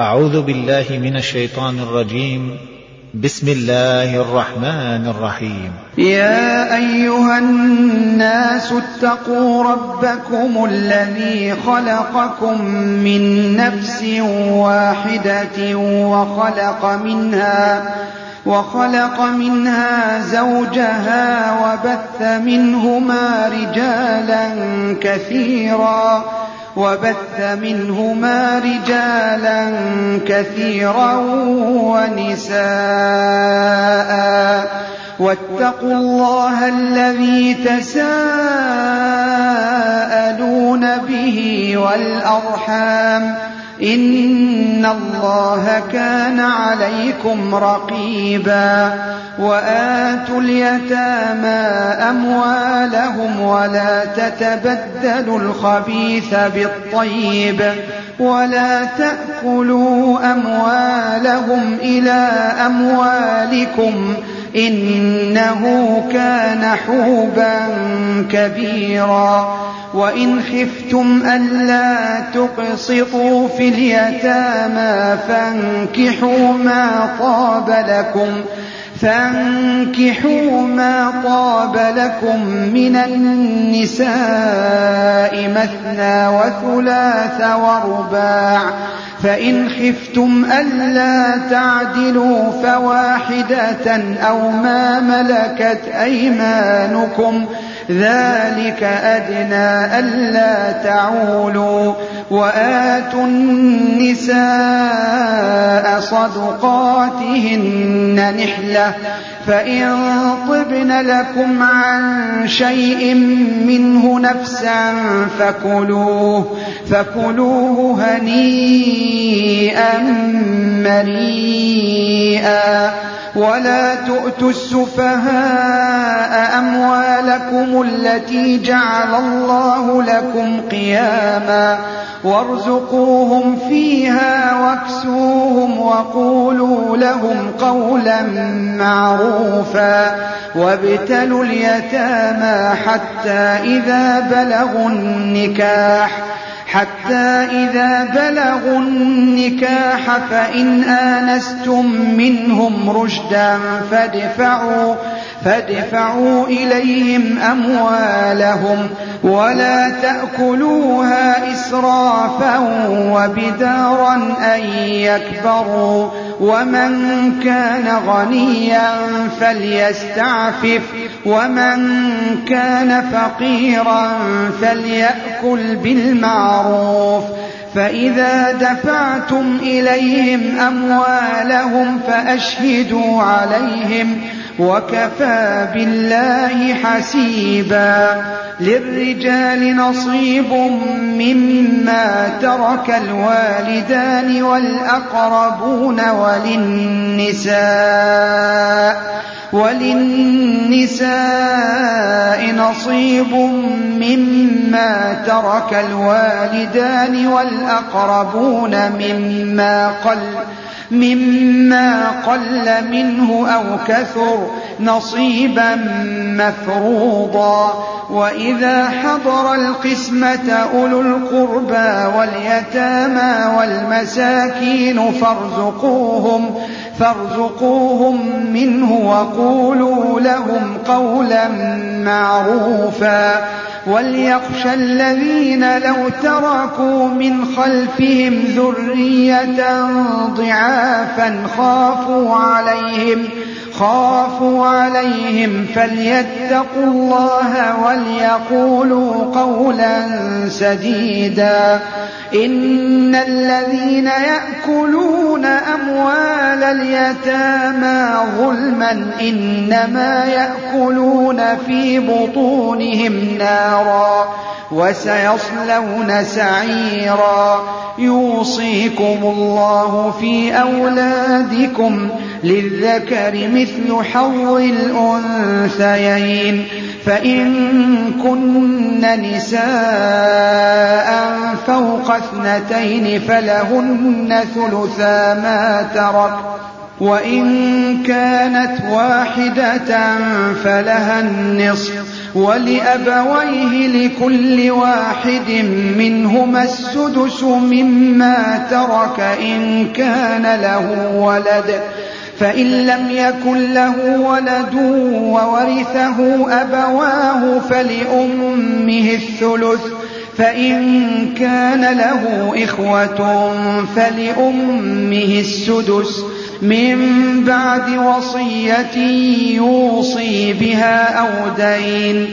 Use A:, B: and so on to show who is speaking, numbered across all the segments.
A: أعوذ بالله من الشيطان الرجيم. بسم الله الرحمن الرحيم.
B: يا أيها الناس اتقوا ربكم الذي خلقكم من نفس واحدة وخلق منها زوجها وبث منهما رجالا كثيرا ونساء واتقوا الله الذي تساءلون به والأرحام إن الله كان عليكم رقيبا وآتوا اليتامى أموالهم ولا تتبدلوا الخبيث بالطيب ولا تأكلوا أموالهم إلى أموالكم إنه كان حوبا كبيرا وإن خفتم ألا تقسطوا في اليتامى فانكحوا ما طاب لكم من النساء مثنى وثلاث ورباع فإن خفتم ألا تعدلوا فواحدة أو ما ملكت أيمانكم ذلك أدنى ألا تعولوا وآتوا النساء صدقاتهن نحلة فإن طبن لكم عن شيء منه نفسا فكلوه هنيئا مريئا ولا تؤتوا السفهاء أموالكم التي جعل الله لكم قياما وارزقوهم فيها واكسوهم وقولوا لهم قولا معروفا وابتلوا اليتامى حتى إذا بلغوا النكاح فإن آنستم منهم رشدا فادفعوا إليهم أموالهم ولا تأكلوها إسرافا وبدارا أن يكبروا ومن كان غنيا فليستعفف ومن كان فقيرا فليأكل بالمعروف فإذا دفعتم إليهم أموالهم فأشهدوا عليهم وكفى بالله حسيبا للرجال نصيب مما ترك الوالدان والأقربون وللنساء نصيب مما ترك الوالدان والأقربون مما قل منه أو كثر نصيبا مفروضا وإذا حضر القسمة أولو القربى واليتامى والمساكين فارزقوهم منه وقولوا لهم قولا معروفا وليخشى الذين لو تركوا من خلفهم ذرية ضعافا خافوا عليهم فليتقوا الله وليقولوا قولا سديدا إن الذين يأكلون أموال اليتامى ظلما إنما يأكلون في بطونهم نارا وسيصلون سعيرا يوصيكم الله في أولادكم للذكر مثل حظ الأنثيين فإن كن نساء فوق 2 فلهن ثلثا ما ترك وإن كانت واحدة فلها النصف ولأبويه لكل واحد منهما السدس مما ترك إن كان له ولد، فإن لم يكن له ولد وورثه أبواه فلأمه الثلث، فإن كان له إخوة فلأمه السدس من بعد وصية يوصي بها أو دين.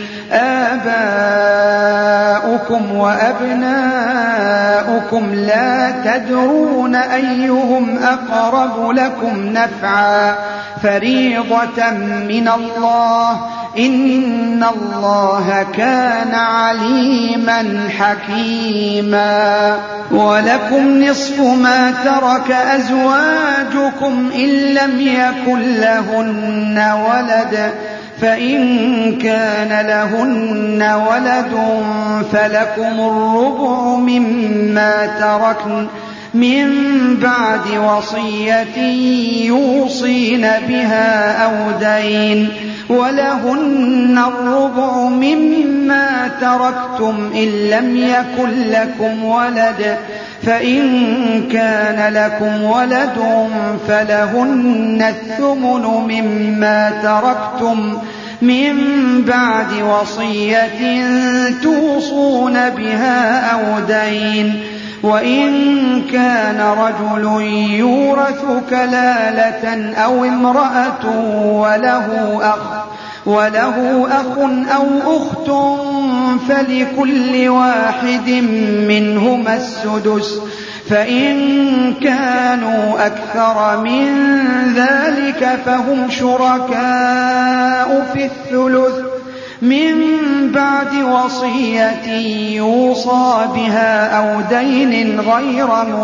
B: آباؤكم وأبناؤكم لا تدرون أيهم أقرب لكم نفعا فريضة من الله، إن الله كان عليما حكيما. ولكم نصف ما ترك أزواجكم إن لم يكن لهن ولد، فإن كان لهن ولد فلكم الربع مما تركن من بعد وصية يوصين بها أو دين، ولهن الربع مما تركتم إن لم يكن لكم ولد، فإن كان لكم ولد فلهن الثمن مما تركتم من بعد وصية توصون بها أو دين. وإن كان رجل يورث كلالة أو امرأة وله أخ أو أخت فلكل واحد منهما السدس، فإن كانوا أكثر من ذلك فهم شركاء في الثلث من بعد وصية يوصى بها أو دين غير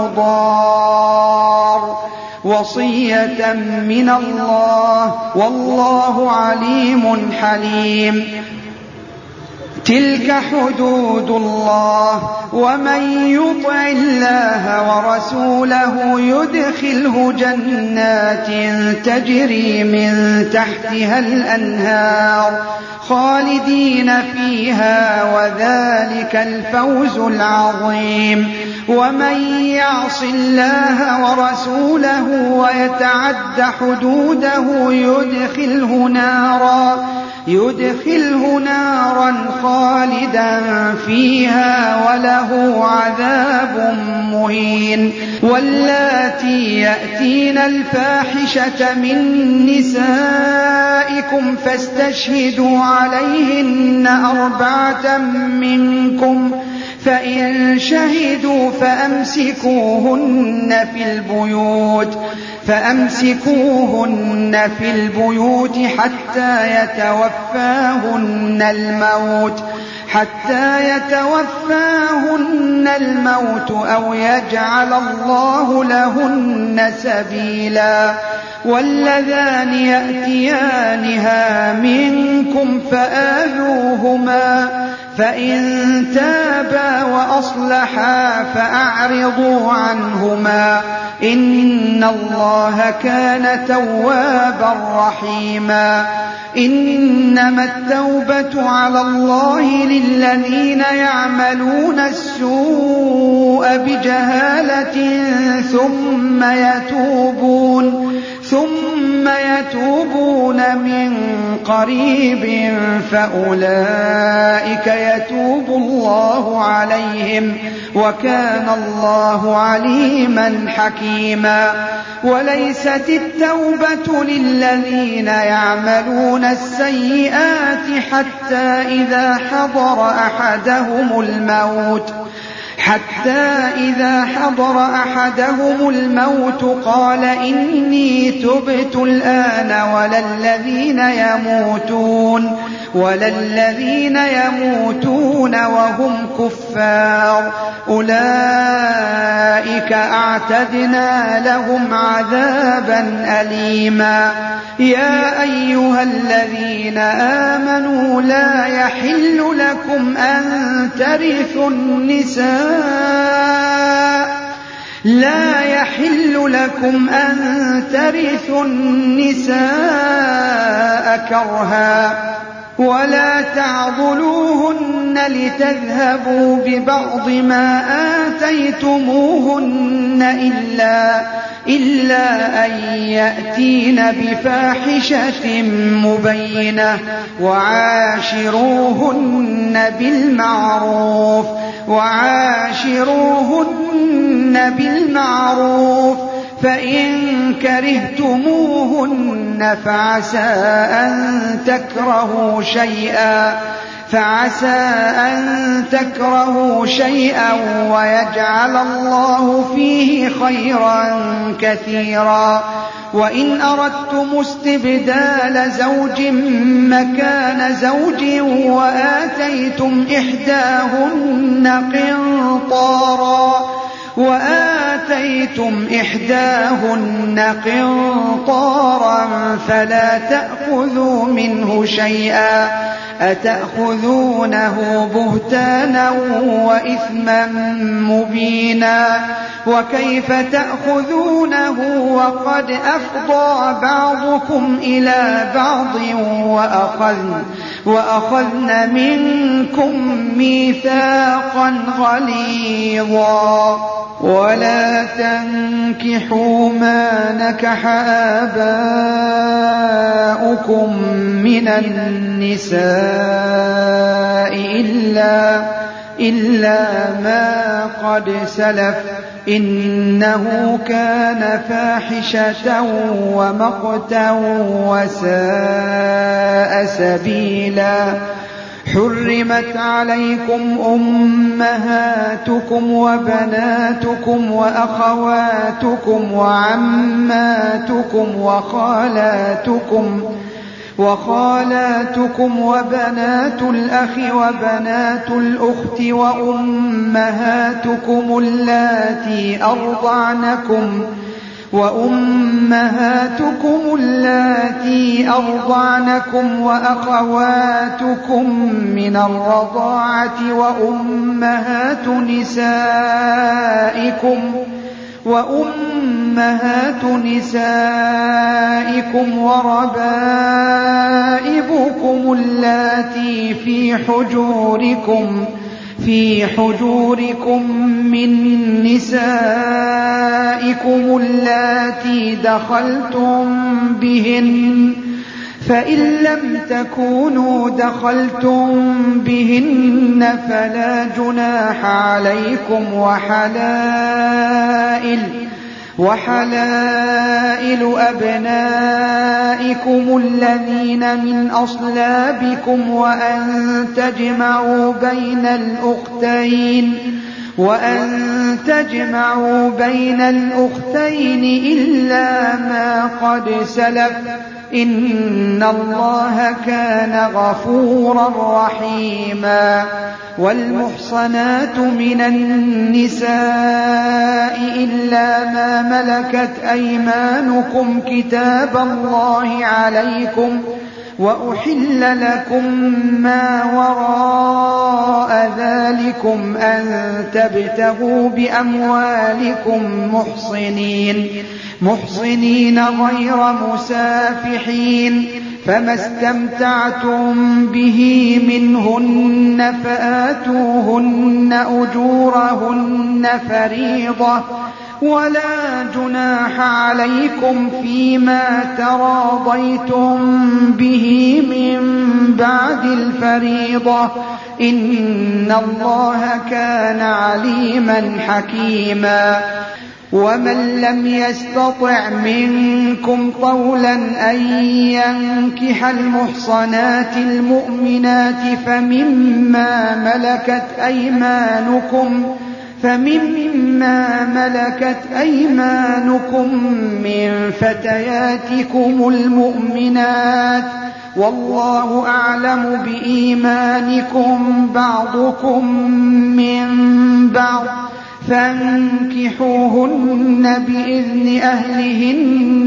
B: مضار، وصية من الله، والله عليم حليم. تلك حدود الله، ومن يطع الله ورسوله يدخله جنات تجري من تحتها الأنهار خالدين فيها، وذلك الفوز العظيم. ومن يعص الله ورسوله ويتعد حدوده يدخله نارا خالدا فيها وله عذاب مهين. واللاتي يأتين الفاحشة من نسائكم فاستشهدوا عليهن 4 منكم، فإن شهدوا فأمسكوهن في البيوت حتى يتوفاهن الموت أو يجعل الله لهن سبيلا. واللذان يأتيانها منكم فآذوهما، فإن تابا وأصلحا فأعرضوا عنهما، إن الله كان توابا رحيما. إنما التوبة على الله للذين يعملون السوء بجهالة ثم يتوبون من قريب فأولئك يتوب الله عليهم، وكان الله عليما حكيما. وليست التوبة للذين يعملون السيئات حتى إذا حضر أحدهم الموت قال إني تبت الآن، وللذين يموتون وهم كفار أولئك أعتدنا لهم عذابا أليما. يا أيها الذين آمنوا لا يحل لكم أن ترثوا النساء كرها، ولا تعضلوهن لتذهبوا ببعض ما آتيتموهن إلا أن يأتين بفاحشة مبينة وعاشروهن بالمعروف فإن كرهتموهن فعسى أن تكرهوا شيئا ويجعل الله فيه خيرا كثيرا. وإن أردتم استبدال زوج مكان زوج وآتيتم إحداهن قنطارا فلا تأخذوا منه شيئا أتأخذونه بهتانا وإثما مبينا. وكيف تأخذونه وقد أفضى بعضكم إلى بعض وأخذن منكم ميثاقا غليظا. ولا تنكحوا ما نكح آباؤكم من النساء إلا ما قد سلف إنه كان فاحشة ومقتا وساء سبيلا. حرمت عليكم أمهاتكم وبناتكم وأخواتكم وعماتكم وخالاتكم وبنات الأخ وبنات الأخت وأمهاتكم اللاتي أرضعنكم وأخواتكم من الرضاعة وأمهات نسائكم وربائبكم اللاتي في حجوركم من نسائكم اللاتي دخلتم بهن فإن لم تكونوا دخلتم بهن فلا جناح عليكم وحلائل أبنائكم الذين من أصلابكم وأن تجمعوا بين الأختين إلا ما قد سلف إن الله كان غفورا رحيما. والمحصنات من النساء إلا ما ملكت أيمانكم كتاب الله عليكم وأحل لكم ما وراء ذلكم أن تبتغوا بأموالكم محصنين غير مسافحين فما استمتعتم به منهن فآتوهن أجورهن فريضة ولا جناح عليكم فيما تراضيتم به من بعد الفريضة إن الله كان عليما حكيما. ومن لم يستطع منكم طولا أن ينكح المحصنات المؤمنات فمما ملكت أيمانكم من فتياتكم المؤمنات والله أعلم بإيمانكم بعضكم من بعض فانكحوهن بإذن أهلهن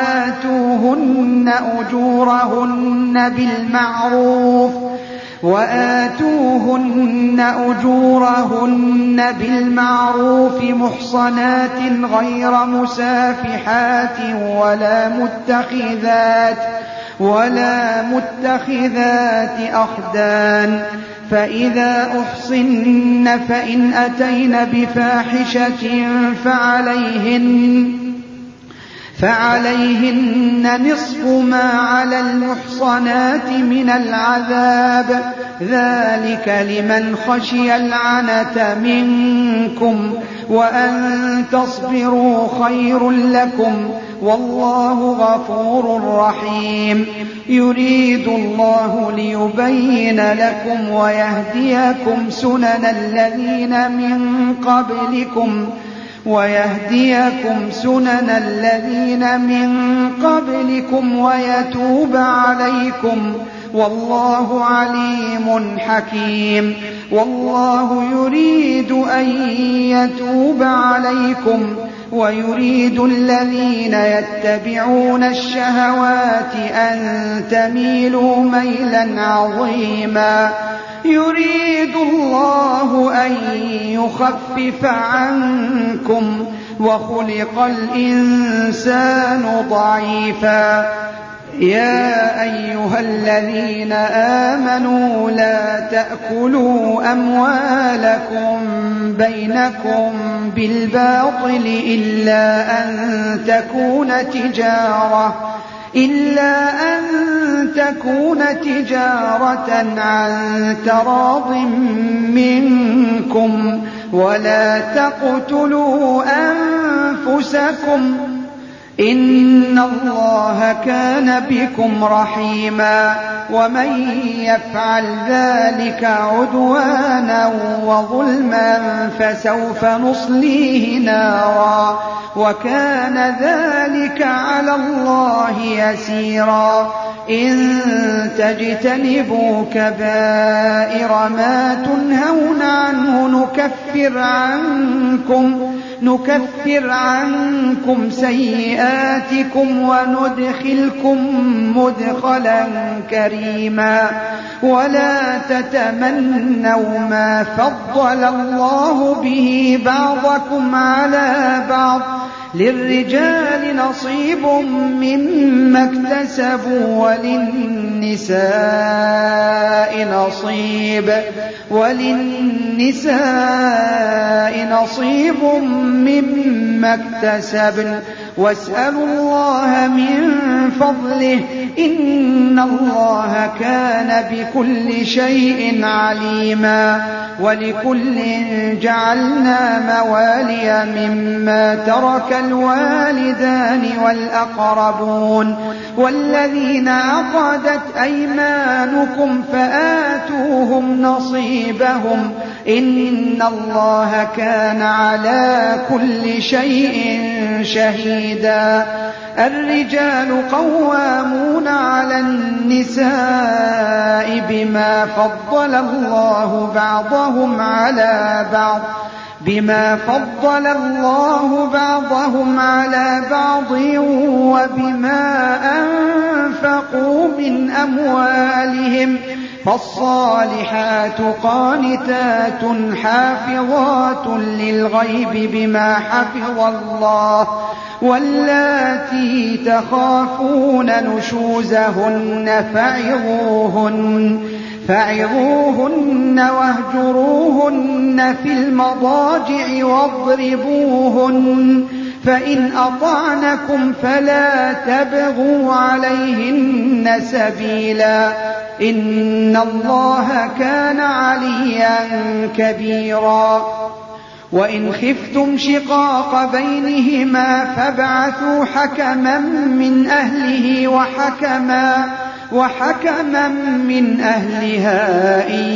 B: وآتوهن أجورهن بالمعروف محصنات ولا متخذات أخدان، فإذا أحصن فإن أتين بفاحشة فعليهن نصف ما على المحصنات من العذاب، ذلك لمن خشي العنة منكم، وأن تصبروا خير لكم، والله غفور رحيم. يريد الله ليبين لكم ويهديكم سنن الذين من قبلكم ويتوب عليكم، والله عليم حكيم. والله يريد أن يتوب عليكم ويريد الذين يتبعون الشهوات أن تميلوا ميلا عظيما. يريد الله أن يخفف عنكم، وخلق الإنسان ضعيفا. يا أيها الذين آمنوا لا تأكلوا أموالكم بينكم بالباطل إلا أن تكون تجارة عن تراض منكم، ولا تقتلوا أنفسكم، إن الله كان بكم رحيما. ومن يفعل ذلك عدوانا وظلما فسوف نصليه نارا، وكان ذلك على الله يسيرا. إن تجتنبوا كبائر ما تنهون عنه نكفر عنكم سيئاتكم وندخلكم مدخلا كريما. ولا تتمنوا ما فضل الله به بعضكم على بعض، للرجال نصيب مما اكتسبوا وللنساء نصيب مما اكتسبن، واسألوا الله من فضله، إن الله كان بكل شيء عليما. ولكل جعلنا موالي مما ترك الوالدان والأقربون والذين عقدت أيمانكم فآتوهم نصيبهم، إن الله كان على كل شيء شهيدا. الرجال قوامون على النساء بما فضل الله بعضهم على بعض وبما أنفقوا من أموالهم، فالصالحات قانتات حافظات للغيب بما حفظ الله، واللاتي تخافون نشوزهن فعظوهن واهجروهن في المضاجع واضربوهن، فإن أطعنكم فلا تبغوا عليهن سبيلا، إن الله كان عليا كبيرا. وإن خفتم شقاق بينهما فابعثوا حكما من أهله وحكما من أهلها إن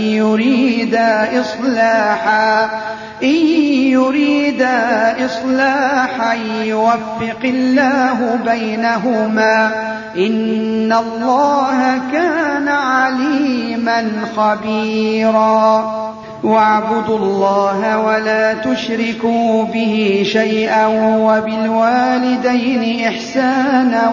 B: يريدا إصلاحا يوفق الله بينهما، إن الله كان عليما خبيرا. واعبدوا الله ولا تشركوا به شيئا، وبالوالدين إحسانا،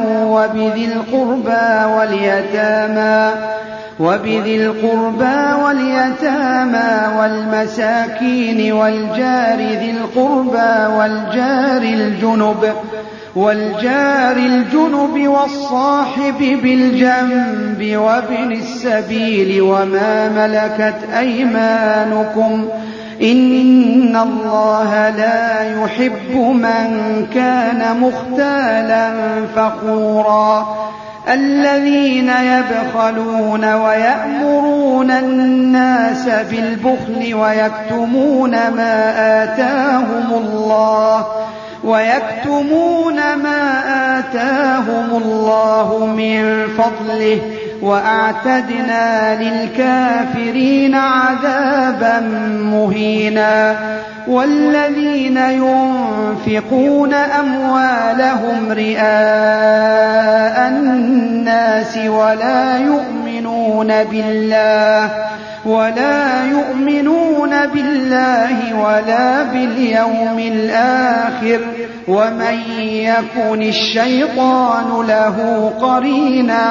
B: وبذي القربى واليتامى والمساكين والجار ذي القربى والجار الجنب والجار الجنب والصاحب بالجنب وابن السبيل وما ملكت أيمانكم إن الله لا يحب من كان مختالا فخورا الذين يبخلون ويأمرون الناس بالبخل ويكتمون ما آتاهم الله من فضله وأعتدنا للكافرين عذابا مهينا والذين ينفقون أموالهم رئاء الناس ولا يؤمنون بالله ولا باليوم الآخر ومن يكن الشيطان له قرينا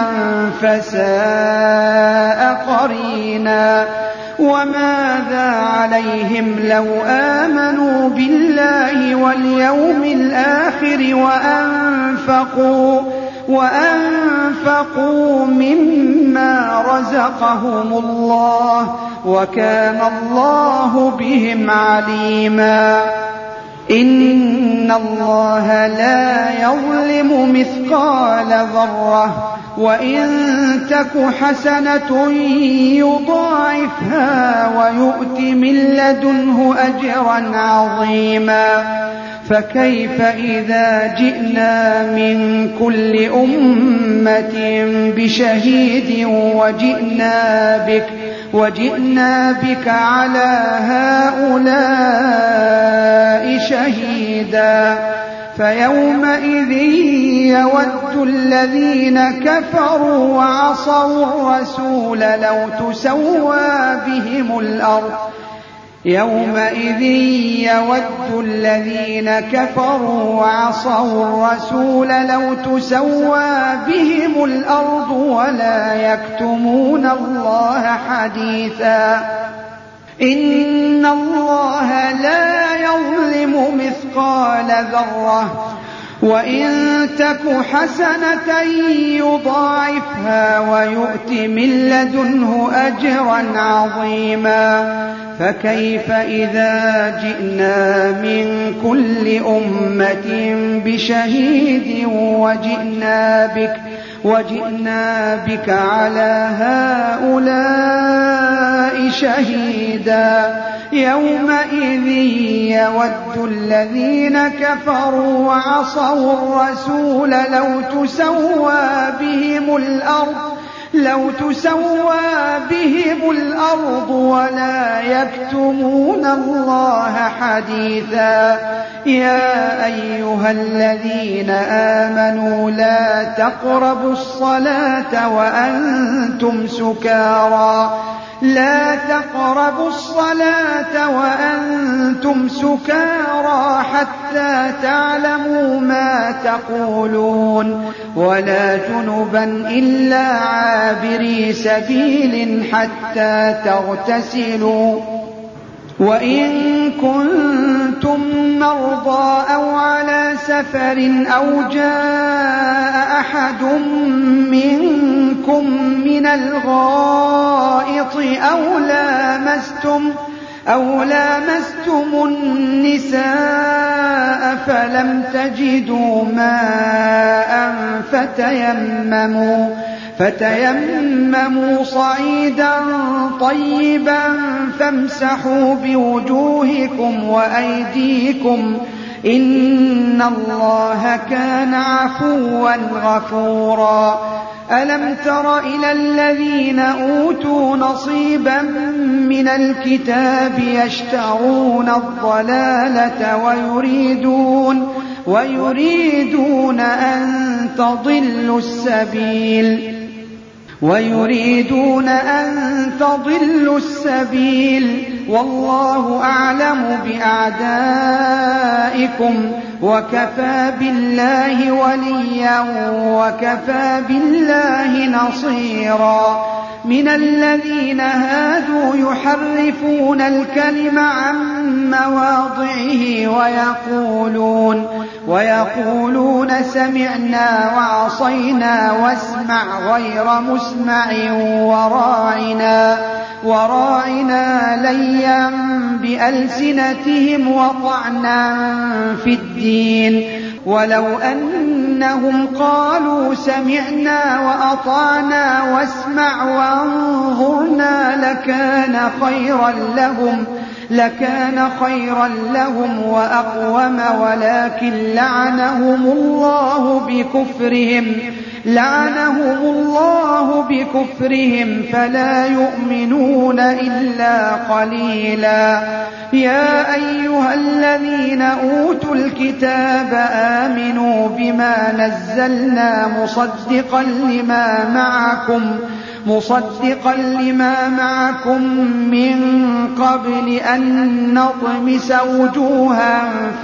B: فساء قرينا وماذا عليهم لو آمنوا بالله واليوم الآخر وأنفقوا مما رزقهم الله وكان الله بهم عليما إن الله لا يظلم مثقال ذرة وإن تك حسنة يضاعفها ويؤت من لدنه أجرا عظيما فكيف إذا جئنا من كل أمة بشهيد وجئنا بك على هؤلاء شهيدا فيومئذ يود الذين كفروا وعصوا الرسول لو تسوى بهم الأرض ولا يكتمون الله حديثا إن الله لا يظلم مثقال ذرة وإن تك حسنة يضاعفها ويؤت من لدنه أجرا عظيما فكيف إذا جئنا من كل أمة بشهيد وجئنا بك على هؤلاء شهيدا يومئذ يود الذين كفروا وعصوا الرسول لو تسوى بهم الأرض ولا يكتمون الله حديثا يا أيها الذين آمنوا لا تقربوا الصلاة وأنتم سكارى حتى تعلموا ما تقولون ولا جنبا إلا عابري سبيل حتى تغتسلوا وإن كنتم مرضى أو على سفر أو جاء أحد منكم من الغائط أو لامستم النساء فلم تجدوا ماء فتيمموا صعيدا طيبا فامسحوا بوجوهكم وأيديكم إن الله كان عفوا غفورا ألم تر إلى الذين أوتوا نصيبا من الكتاب يشترون الضلالة ويريدون أن تضلوا السبيل والله أعلم بأعدائكم وكفى بالله وليا وكفى بالله نصيرا من الذين هادوا يحرفون الكلم عن مواضعه ويقولون سمعنا وعصينا واسمع غير مسمع وراعنا ليا بألسنتهم وطعنا في الدين ولو أنهم قالوا سمعنا وأطعنا واسمع وانظرنا لكان خيرا لهم وأقوم ولكن لعنهم الله بكفرهم فلا يؤمنون إلا قليلا. يا أيها الذين أوتوا الكتاب آمنوا بما نزلنا مصدقا لما معكم من قبل أن نطمس وجوها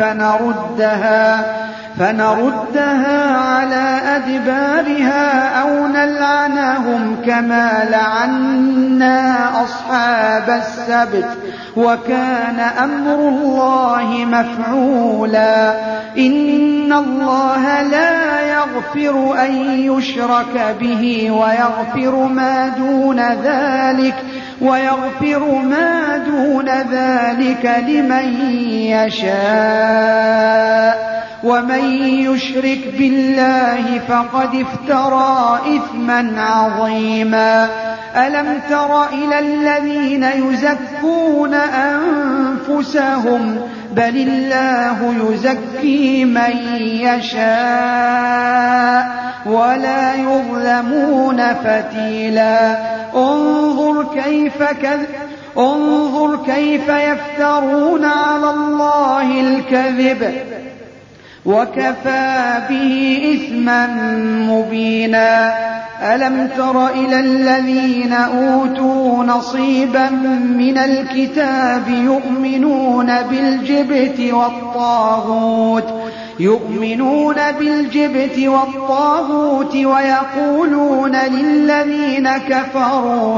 B: فنردها على أدبارها أو نلعنهم كما لعنا أصحاب السبت وكان أمر الله مفعولا. إن الله لا يغفر أن يشرك به ويغفر ما دون ذلك لمن يشاء ومن يشرك بالله فقد افترى إثما عظيما. ألم تر إلى الذين يزكون أنفسهم بل الله يزكي من يشاء ولا يظلمون فتيلا. انظر كيف يفترون على الله الكذب وكفى به إثما مبينا. ألم تر إلى الذين أوتوا نصيبا من الكتاب يؤمنون بالجبت والطاغوت ويقولون للذين كفروا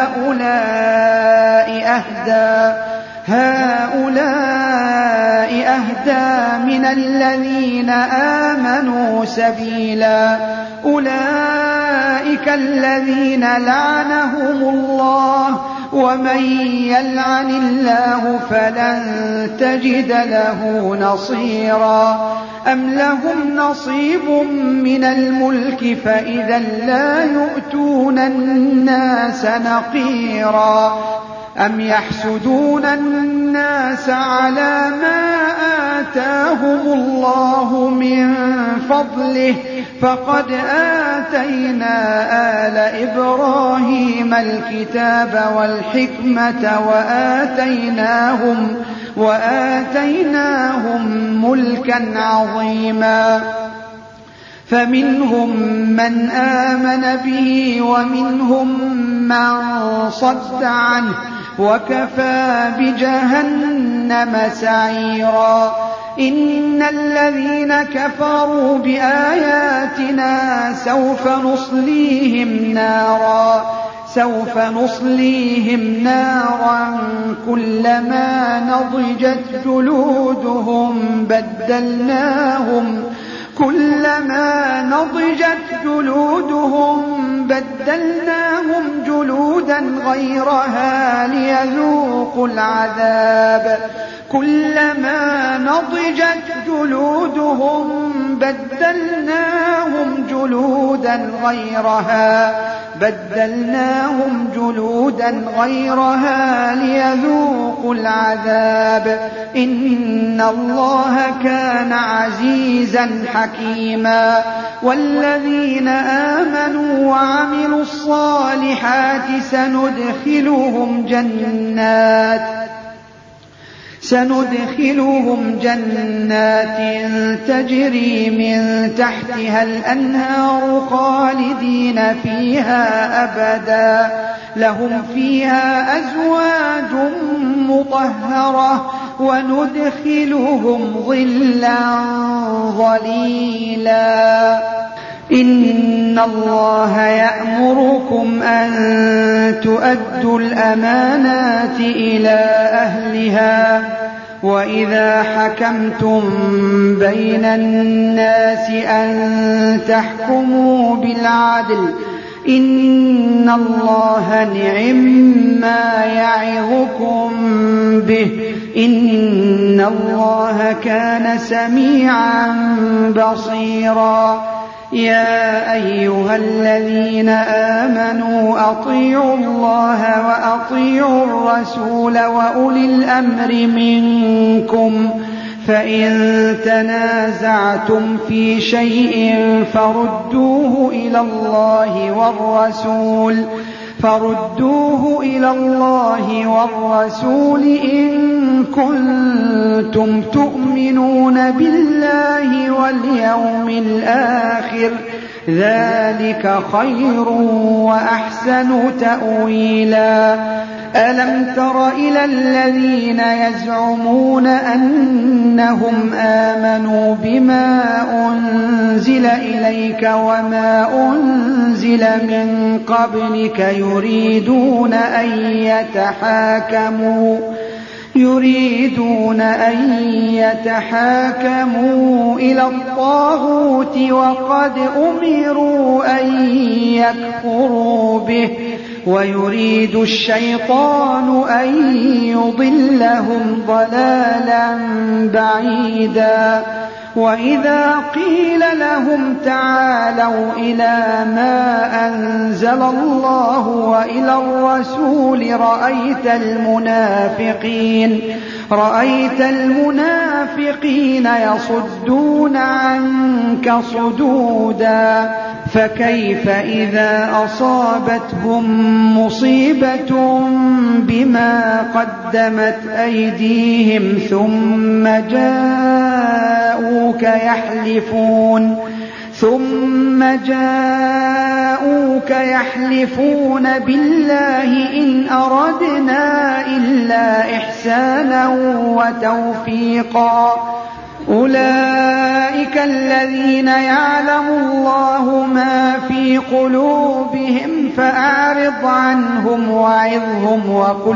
B: هؤلاء أهدى من الذين آمنوا سبيلا. أولئك الذين لعنهم الله ومن يلعن الله فلن تجد له نصيرا. أم لهم نصيب من الملك فإذا لا يؤتون الناس نقيرا. أم يحسدون الناس على ما آتاهم الله من فضله فقد آتينا آل إبراهيم الكتاب والحكمة وآتيناهم ملكا عظيما. فمنهم من آمن به ومنهم من صد عنه وكفى بجهنم سعيرا. إن الذين كفروا بآياتنا سوف نصليهم نارا كلما نضجت جلودهم بدلناهم جلودا غيرها ليذوقوا العذاب. كلما نضجت جلودهم بدلناهم جلودا غيرها ليذوقوا العذاب. إن الله كان عزيزا حكيما. والذين آمنوا وعملوا الصالحات سندخلهم جنات تجري من تحتها الأنهار خالدين فيها أبدا لهم فيها أزواج مطهرة وندخلهم ظلا ظليلا. إن الله يأمركم أن تؤدوا الأمانات إلى أهلها وإذا حكمتم بين الناس أن تحكموا بالعدل إن الله نعما يعظكم به إن الله كان سميعا بصيرا. يا أيها الذين آمنوا أطيعوا الله وأطيعوا الرسول وأولي الأمر منكم فإن تنازعتم في شيء فردوه إلى الله والرسول إن كنتم تؤمنون بالله واليوم الآخر ذلك خير وأحسن تأويلا. ألم تر إلى الذين يزعمون أنهم آمنوا بما أنزل إليك وما أنزل من قبلك يريدون أن يتحاكموا إلى الطاغوت وقد أمروا أن يكفروا به ويريد الشيطان أن يضلهم ضلالا بعيدا. وإذا قيل لهم تعالوا إلى ما أنزل الله وإلى الرسول رأيت المنافقين يصدون عنك صدودا. فكيف إذا أصابتهم مصيبة بما قدمت أيديهم ثم جاءوك يحلفون بالله إن أردنا إلا إحسانا وتوفيقا. أولئك الذين يعلم الله ما في قلوبهم فأعرض عنهم وعظهم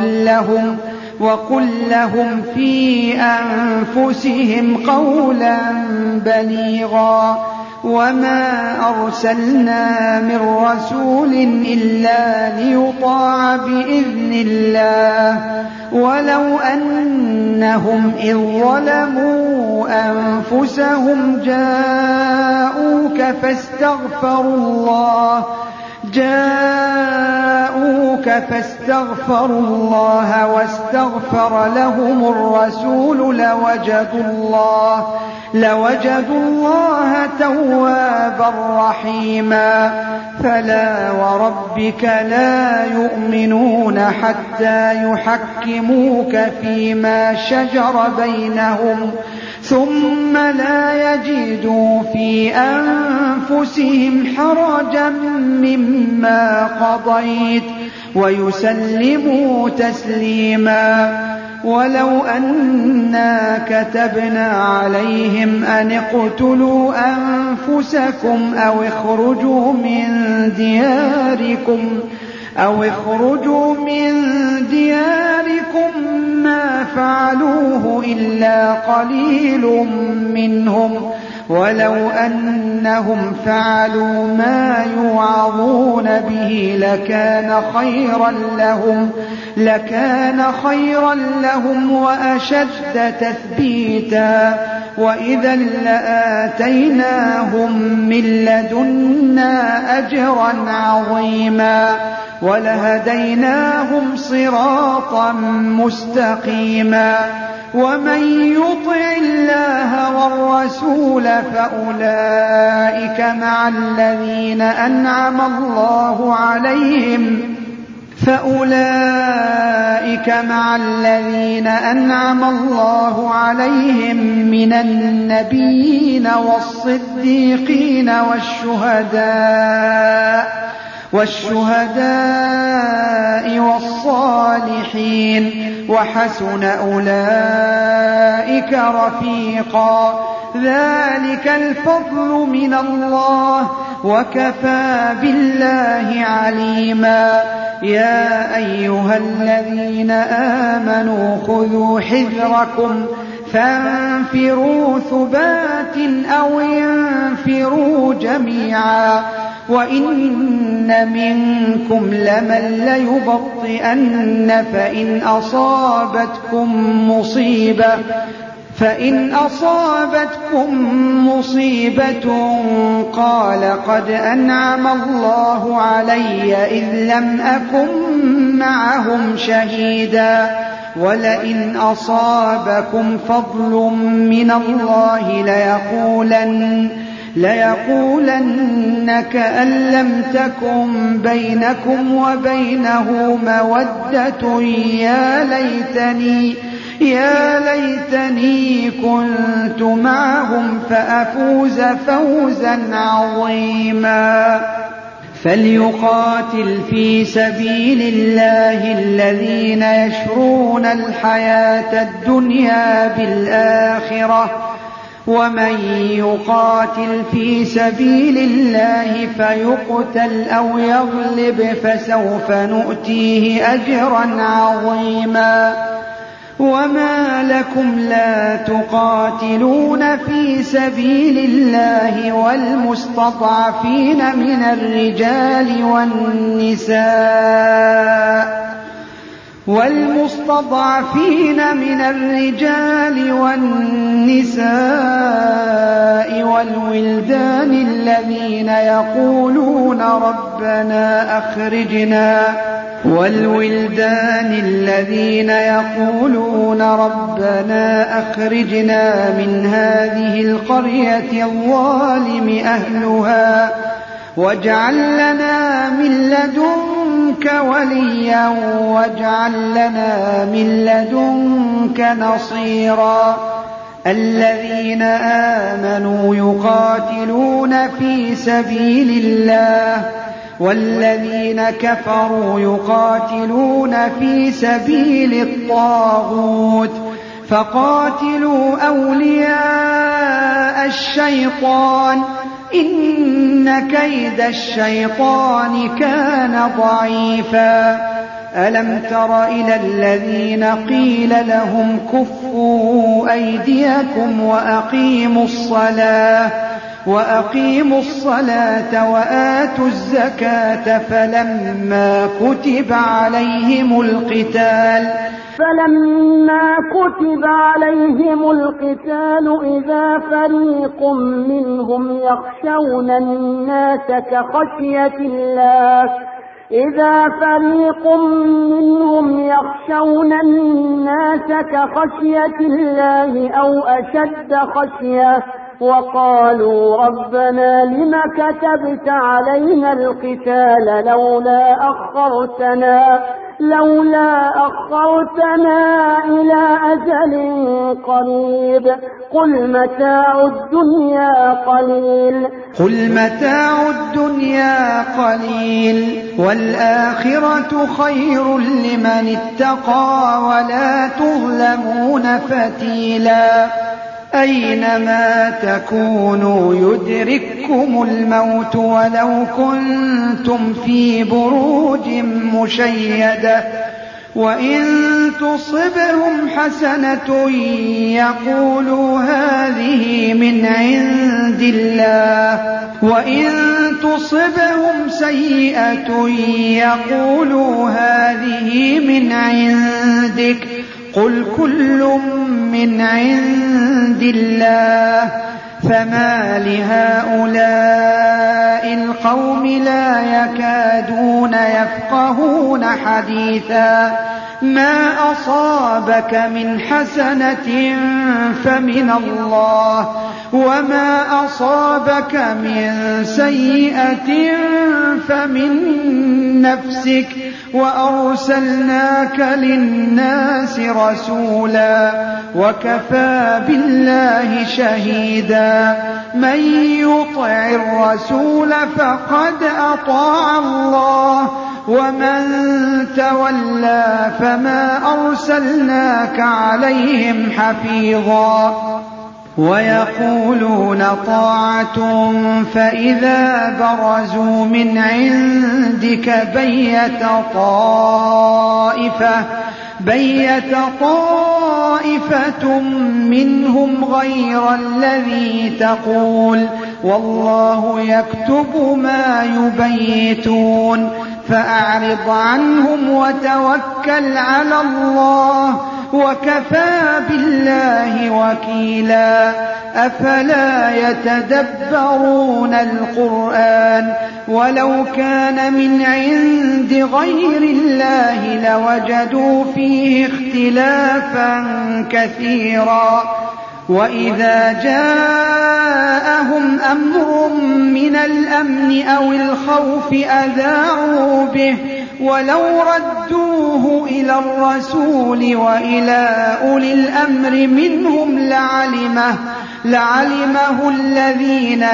B: وقل لهم في أنفسهم قولا بليغا. وما أرسلنا من رسول إلا ليطاع بإذن الله ولو أنهم إذ ظلموا أنفسهم جاءوك فاستغفروا الله واستغفر لهم الرسول لوجدوا الله توابا رحيما. فلا وربك لا يؤمنون حتى يحكموك فيما شجر بينهم ثم لا يجدوا في أنفسهم حرجا مما قضيت ويسلموا تسليما. ولو أنا كتبنا عليهم أن اقتلوا أنفسكم أو اخرجوا من دياركم ما فعلوه إلا قليل منهم ولو أنهم فعلوا ما يوعظون به لكان خيرا لهم وأشد تثبيتا. وإذا لآتيناهم من لدنا أجرا عظيما ولهديناهم صراطا مستقيما. ومن يطع الله والرسول فأولئك مع الذين أنعم الله عليهم من النبيين والصديقين والشهداء والصالحين وحسن أولئك رفيقا. ذلك الفضل من الله وكفى بالله عليما. يا أيها الذين آمنوا خذوا حذركم فانفروا ثبات أو انفروا جميعا وإن منكم لمن ليبطئن فإن أصابتكم مصيبة قال قد أنعم الله علي إذ لم أكن معهم شهيدا ولئن أصابكم فضل من الله ليقولن كأن لم تكن بينكم وبينه مودة يا ليتني كنت معهم فأفوز فوزا عظيما فليقاتل في سبيل الله الذين يشرون الحياة الدنيا بالآخرة ومن يقاتل في سبيل الله فيقتل أو يغلب فسوف نؤتيه أجرا عظيما وما لكم لا تقاتلون في سبيل الله والمستضعفين من الرجال والنساء والولدان الذين يقولون ربنا أخرجنا من هذه القرية الظالم أهلها واجعل لنا من لدنك وليا واجعل لنا من لدنك نصيرا الذين آمنوا يقاتلون في سبيل الله والذين كفروا يقاتلون في سبيل الطاغوت فقاتلوا أولياء الشيطان إن كيد الشيطان كان ضعيفا ألم تر إلى الذين قيل لهم كفوا أيديكم وأقيموا الصلاة وآتوا الزكاة فلما كتب عليهم القتال إذا فريق منهم يخشون الناس كخشية الله أو أشد خشية وقالوا ربنا لم كتبت علينا القتال لولا أخرتنا إلى أجل قريب قل متاع الدنيا قليل والآخرة خير لمن اتقى ولا تظلمون فتيلا أينما تكونوا يدرككم الموت ولو كنتم في بروج مشيدة وإن تصبهم حسنة يقولوا هذه من عند الله وإن تصبهم سيئة يقولوا هذه من عندك قل كل من عند الله فما لهؤلاء القوم لا يكادون يفقهون حديثا ما أصابك من حسنة فمن الله وما أصابك من سيئة فمن نفسك وأرسلناك للناس رسولا وكفى بالله شهيدا من يطع الرسول فقد أطاع الله ومن تولى فما أرسلناك عليهم حفيظا ويقولون طاعة فإذا برزوا من عندك بيت طائفة منهم غير الذي تقول والله يكتب ما يبيتون فأعرض عنهم وتوكل على الله وكفى بالله وكيلا. أفلا يتدبرون القرآن ولو كان من عند غير الله لوجدوا فيه اختلافا كثيرا. وإذا جاءهم أمر من الأمن أو الخوف أذاعوا به ولو ردوه إلى الرسول وإلى أولي الأمر منهم لعلمه الذين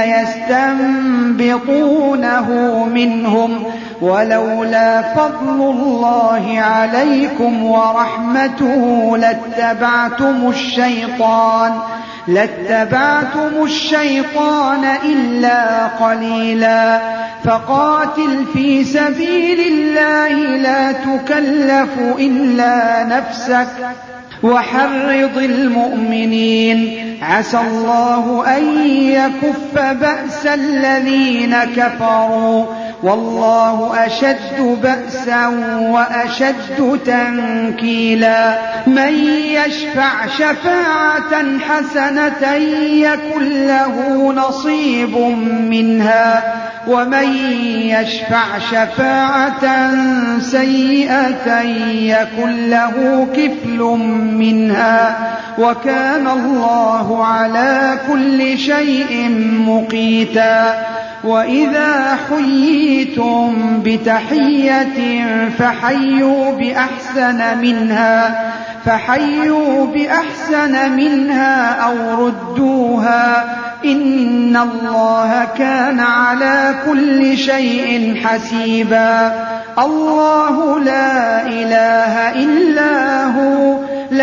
B: يستنبطونه منهم ولولا فضل الله عليكم ورحمته لاتبعتم الشيطان إلا قليلا. فقاتل في سبيل الله لا تكلف إلا نفسك وحرض المؤمنين عسى الله أن يكف بأس الذين كفروا والله أشد بأسا وأشد تنكيلا. من يشفع شفاعة حسنة يكن له نصيب منها ومن يشفع شفاعة سيئة يكن له كفل منها وكان الله على كل شيء مقيتا. وإذا حييتم بتحية فحيوا بأحسن منها أو ردوها إن الله كان على كل شيء حسيبا. الله لا إله إلا هو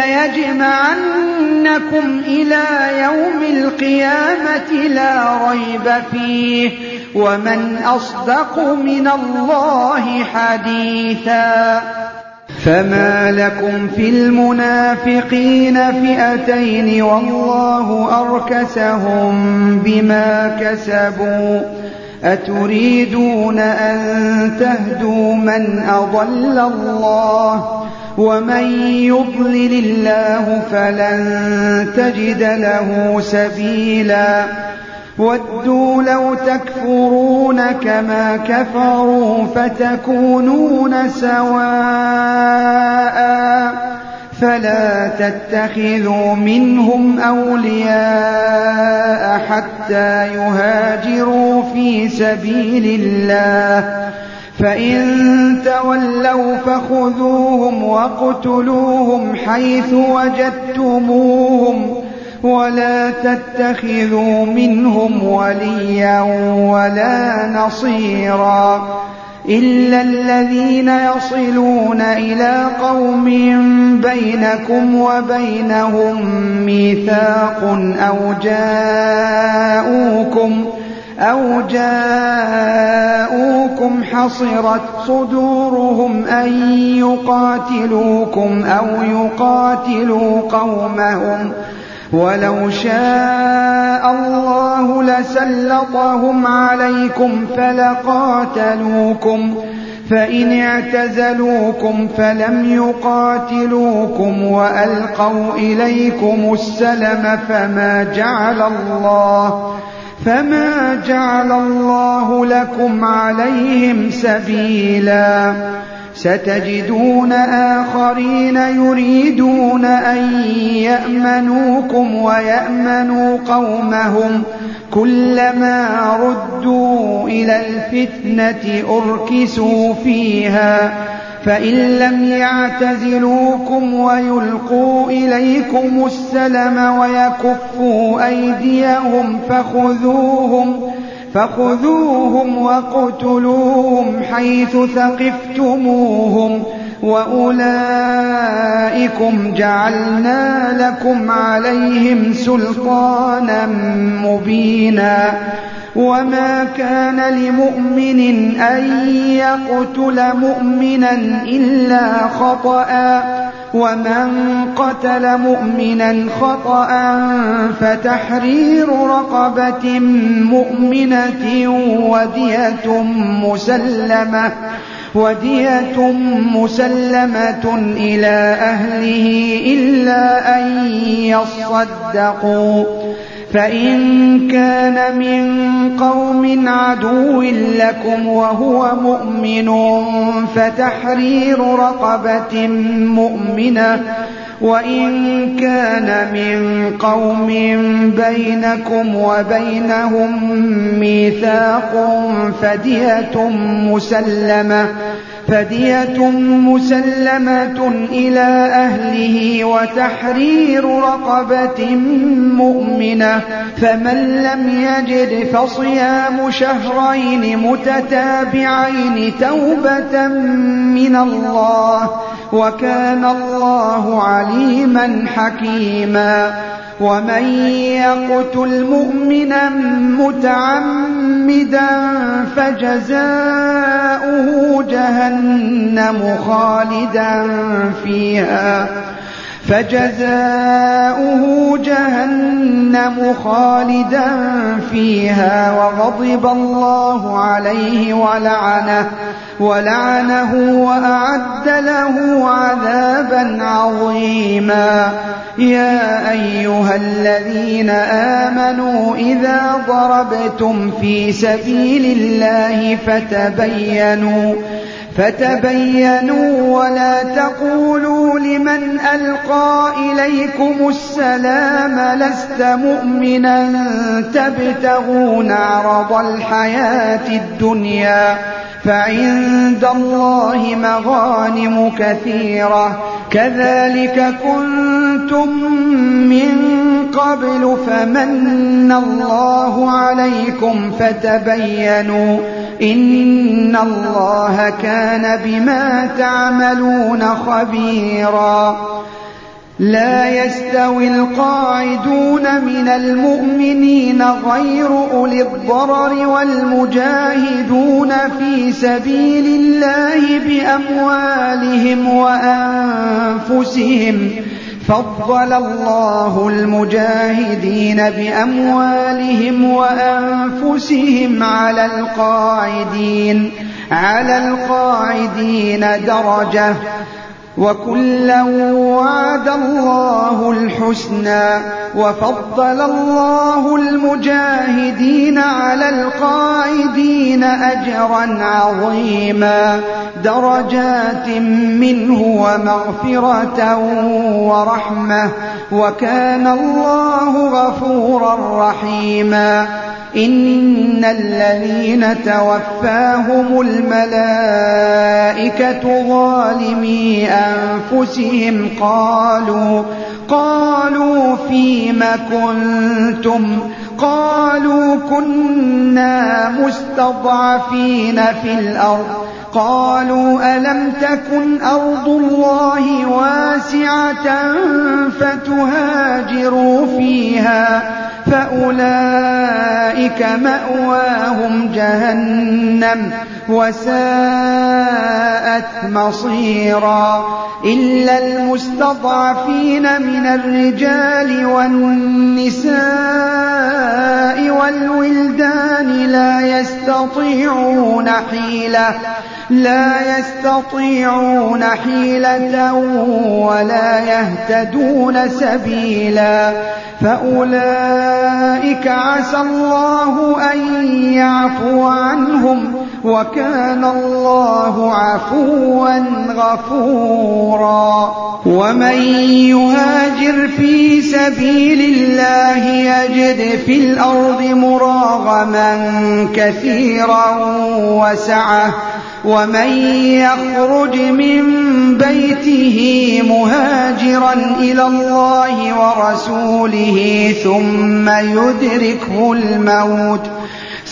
B: ليجمعنكم إلى يوم القيامة لا ريب فيه ومن أصدق من الله حديثا. فما لكم في المنافقين فئتين والله أركسهم بما كسبوا أتريدون أن تهدوا من أضل الله ومن يضلل الله فلن تجد له سبيلا. ودوا لو تكفرون كما كفروا فتكونون سواء فلا تتخذوا منهم أولياء حتى يهاجروا في سبيل الله فإن تولوا فخذوهم واقتلوهم حيث وجدتموهم ولا تتخذوا منهم وليا ولا نصيرا إلا الذين يصلون إلى قوم بينكم وبينهم ميثاق أو جاءوكم حصرت صدورهم أن يقاتلوكم أو يقاتلوا قومهم ولو شاء الله لسلطهم عليكم فلقاتلوكم فإن اعتزلوكم فلم يقاتلوكم وألقوا إليكم السلم فما جعل الله لكم عليهم سبيلا. ستجدون آخرين يريدون أن يأمنوكم ويأمنوا قومهم كلما ردوا إلى الفتنة أركسوا فيها فإن لم يعتزلوكم ويلقوا إليكم السلم ويكفوا أيديهم فخذوهم واقتلوهم حيث ثقفتموهم وأولئكم جعلنا لكم عليهم سلطانا مبينا وما كان لمؤمن أن يقتل مؤمنا إلا خطأ ومن قتل مؤمنا خطأ فتحرير رقبة مؤمنة ودية مسلمة إلى أهله إلا أن يصدقوا فإن كان من قوم عدو لكم وهو مؤمن فتحرير رقبة مؤمنة وإن كان من قوم بينكم وبينهم ميثاق فدية مسلمة إلى أهله وتحرير رقبة مؤمنة فمن لم يجد فصيام شهرين متتابعين توبة من الله وكان الله عليما حكيما ومن يقتل مؤمنا متعمدا فجزاؤه جهنم خالدا فيها وغضب الله عليه ولعنه وأعد له عذابا عظيما يا أيها الذين آمنوا إذا ضربتم في سبيل الله فتبينوا ولا تقولوا لمن ألقى إليكم السلام لست مؤمنا تبتغون عرض الحياة الدنيا فعند الله مغانم كثيرة كذلك كنتم من قبل فمن الله عليكم فتبينوا إن الله كان بما تعملون خبيرا لا يستوي القاعدون من المؤمنين غير أولي الضرر والمجاهدون في سبيل الله بأموالهم وأنفسهم فضل الله المجاهدين بأموالهم وأنفسهم على القاعدين درجة وكلا وعد الله الحسنى وفضل الله المجاهدين على القاعدين أجرا عظيما درجات منه ومغفرة ورحمة وكان الله غفورا رحيما إن الذين توفاهم الملائكة ظالمي أنفسهم قالوا فيم كنتم قالوا كنا مستضعفين في الأرض قالوا ألم تكن أرض الله واسعة فتهاجروا فيها فأولئك مأواهم جهنم وساءت مصيرا إلا المستضعفين من الرجال والنساء والولدان لا يستطيعون حيلة ولا يهتدون سبيلا فأولئك عسى الله أن يعفو عنهم وكان الله عفوا غفورا ومن يهاجر في سبيل الله يجد في الأرض مراغما كثيرا وسعة ومن يخرج من بيته مهاجرا إلى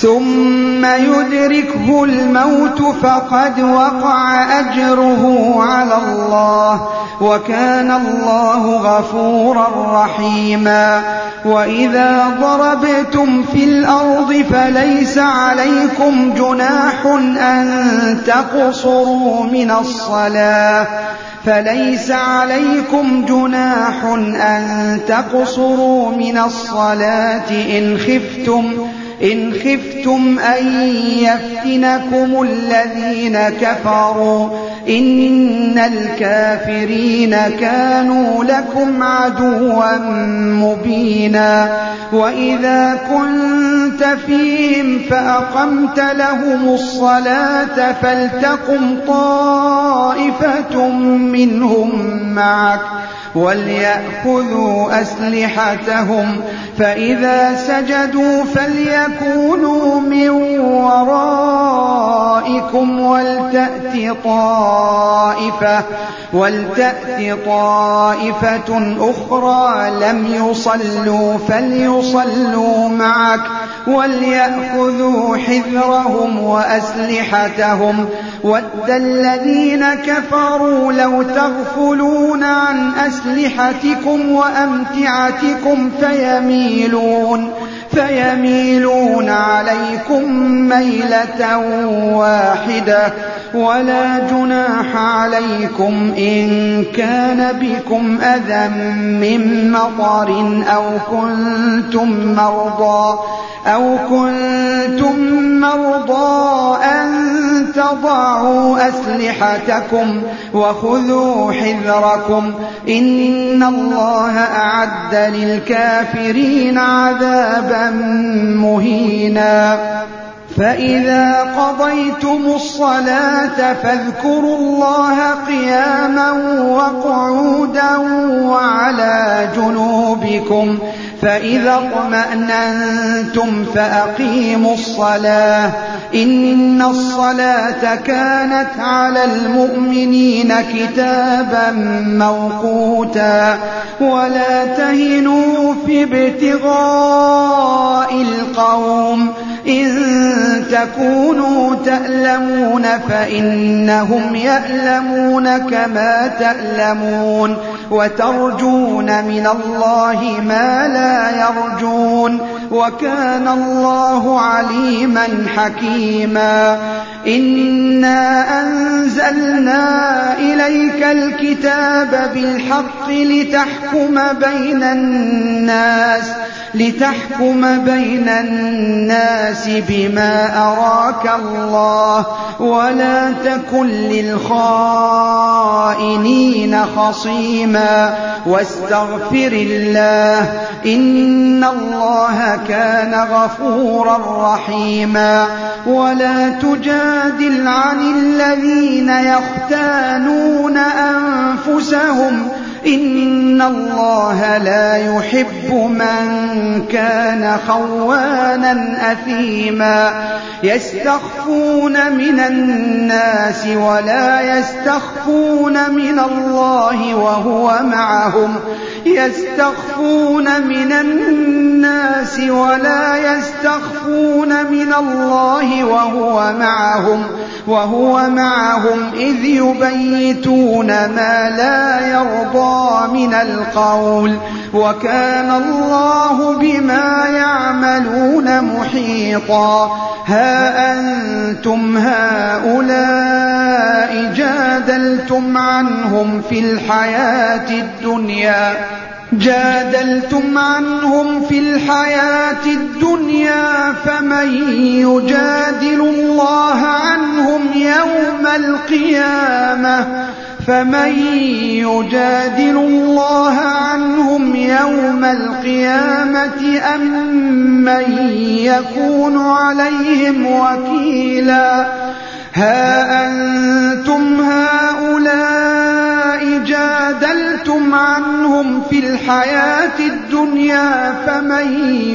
B: ثم يدركه الموت فقد وقع أجره على الله، وكان الله غفورا رحيما. وإذا ضربتم في الأرض فليس عليكم جناح أن تقصروا من الصلاة إن خفتم أن يفتنكم الذين كفروا، إن الكافرين كانوا لكم عدوا مبينا. وإذا كنت فيهم فأقمت لهم الصلاة فلتقم طائفة منهم معك وليأخذوا أسلحتهم، فإذا سجدوا فليكونوا من ورائكم ولتأت طائفة أخرى لم يصلوا فليصلوا معك وليأخذوا حذرهم وأسلحتهم. ود الذين كفروا لو تغفلون عن أسلحتكم وأمتعتكم فيميلون عليكم ميلة واحدة، ولا جناح عليكم إن كان بكم أذى من مطر أو كنتم مرضى أن تضعوا أسلحتكم وخذوا حذركم، إن الله أعد للكافرين عذابا مهينا. فإذا قضيتم الصلاة فاذكروا الله قياما وقعودا وعلى جنوبكم، فإذا اطمأننتم فأقيموا الصلاة، إن الصلاة كانت على المؤمنين كتابا موقوتا. ولا تهنوا في ابتغاء القوم، إن تكونوا تألمون فإنهم يألمون كما تألمون، وترجون من الله ما لا يرجون، وكان الله عليما حكيما. إنا أنزلنا إليك الكتاب بالحق لتحكم بين الناس بما أراك الله، ولا تكن للخائنين خصيما، واستغفر الله إن الله كان غفورا رحيما. ولا تجادل عن الذين يختانون أنفسهم، إن الله لا يحب من كان خوانا أثيما. يستخفون من الناس ولا يستخفون من الله وهو معهم، وهو معهم إذ يبيتون ما لا يرضى من القول، وكان الله بما يعملون محيطا. ها أنتم هؤلاء جادلتم عنهم في الحياة الدنيا فمن يجادل الله عنهم يوم القيامة أم من يكون عليهم وكيلا. ها أنتم هؤلاء جادلتم عنهم في الحياة الدنيا فمن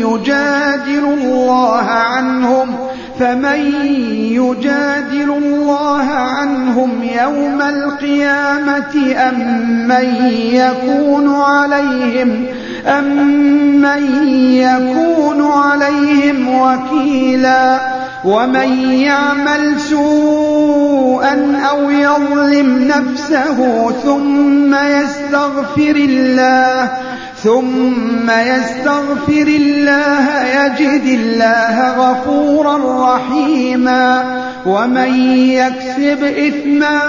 B: يجادل الله عنهم يوم القيامة أم من يكون عليهم أمن يكون عليهم وكيلا ومن يعمل سوءا أو يظلم نفسه ثم يستغفر الله يجد الله غفورا رحيما ومن يكسب إثما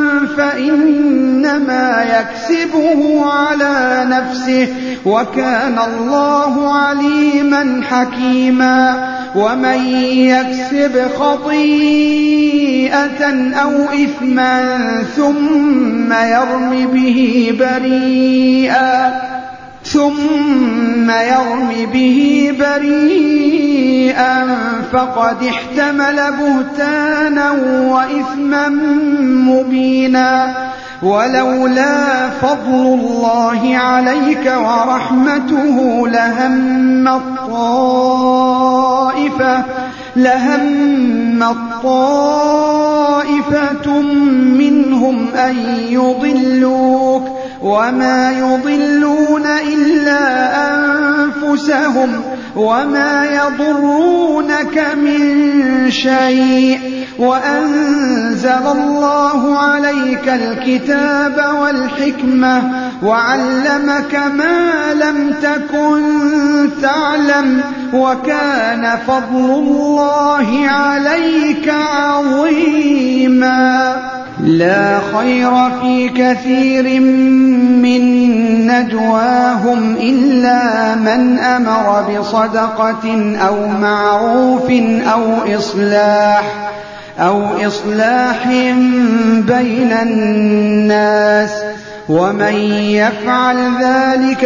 B: فإنما يكسبه على نفسه وكان الله عليما حكيما ومن يكسب خطيئة أو إثما ثم يرم به بريئا فقد احتمل بهتانا وإثما مبينا ولولا فضل الله عليك ورحمته لهم طائفة منهم أن يضلوك وما يضلون إلا أنفسهم وما يضرونك من شيء وأنزل الله عليك الكتاب والحكمة وعلمك ما لم تكن تعلم وكان فضل الله عليك عظيما لا خير في كثير من نجواهم إلا من أمر بصدقة أو معروف أو إصلاح بين الناس ومن يفعل ذلك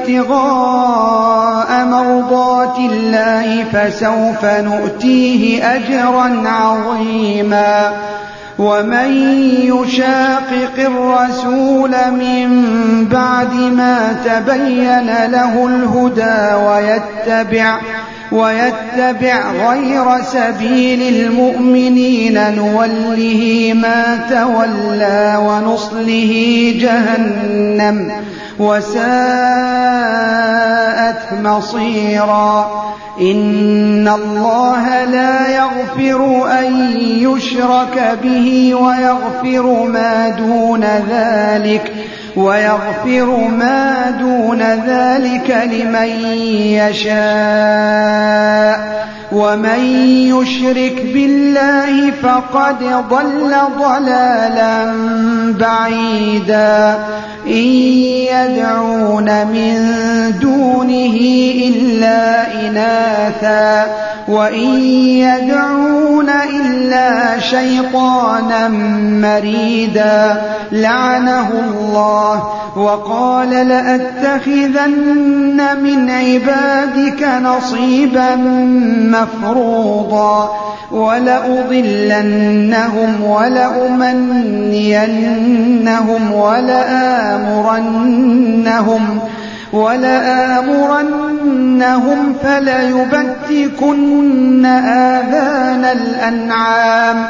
B: ابتغاء مرضات الله فسوف نؤتيه أجرا عظيما ومن يشاقق الرسول من بعد ما تبين له الهدى ويتبع غير سبيل المؤمنين نوله ما تولى ونصله جهنم وساءت مصيرا إن الله لا يغفر أن يشرك به ويغفر ما دون ذلك لمن يشاء ومن يشرك بالله فقد ضل ضلالا بعيدا إن يدعون من دونه إلا إناثا وإن يدعون إلا شيطانا مريدا لعنه الله وقال لأتخذن من عبادك نصيبا مفروضا ولأضلنهم ولأمنينهم ولآمرنهم فليبتكن آذان الأنعام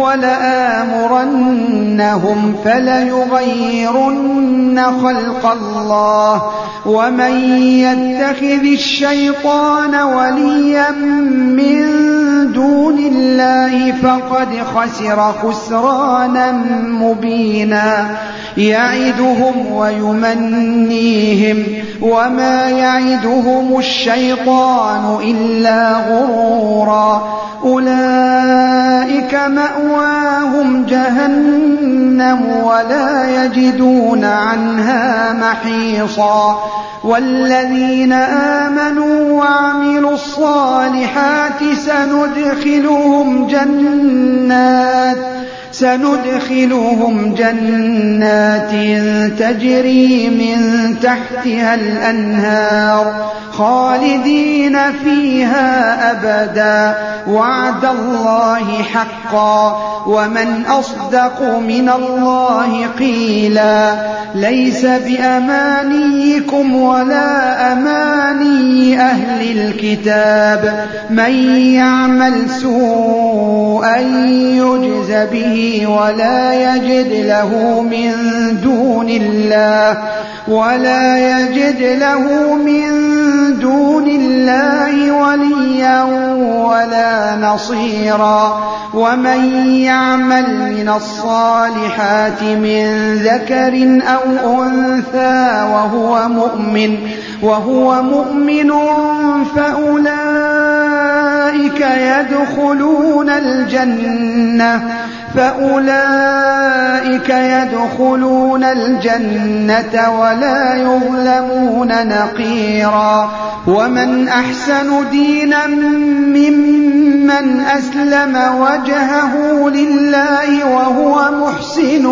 B: ولآمرنهم فليغيرن خلق الله ومن يتخذ الشيطان وليا من دون الله فقد خسر خسرانا مبينا يعدهم ويمنيهم وما يعدهم الشيطان إلا غرورا أولئك مأواهم جهنم ولا يجدون عنها محيصا والذين آمنوا وعملوا الصالحات سندخلهم جنات تجري من تحتها الأنهار خالدين فيها أبدا وعد الله حقا ومن أصدق من الله قيلا ليس بأمانيكم ولا أماني أهل الكتاب من يعمل سوءا يجز به ولا يجد له من دون الله ولا يجد له من دون الله وليا ولا نصيرا. ومن يعمل من الصالحات من ذكر أو أنثى وهو مؤمن فأولئك يدخلون الجنة ولا يظلمون نقيرا. ومن أحسن دينا ممن أسلم وجهه لله وهو محسن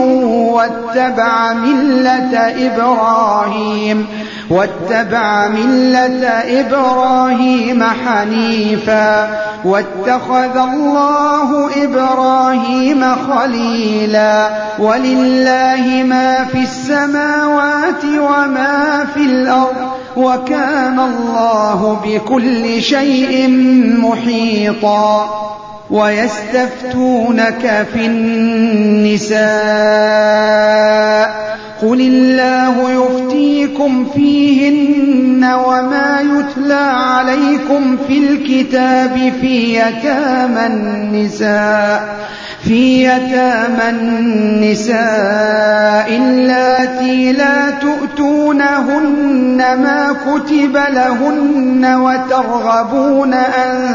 B: واتبع ملة إبراهيم حنيفا واتخذ الله إبراهيم خليلا. ولله ما في السماوات وما في الأرض وكان الله بكل شيء محيطا. ويستفتونك في النساء قل الله يفتيكم فيهن وما يتلى عليكم في الكتاب في يتامى النساء اللاتي لا تؤتونهن ما كتب لهن وترغبون أن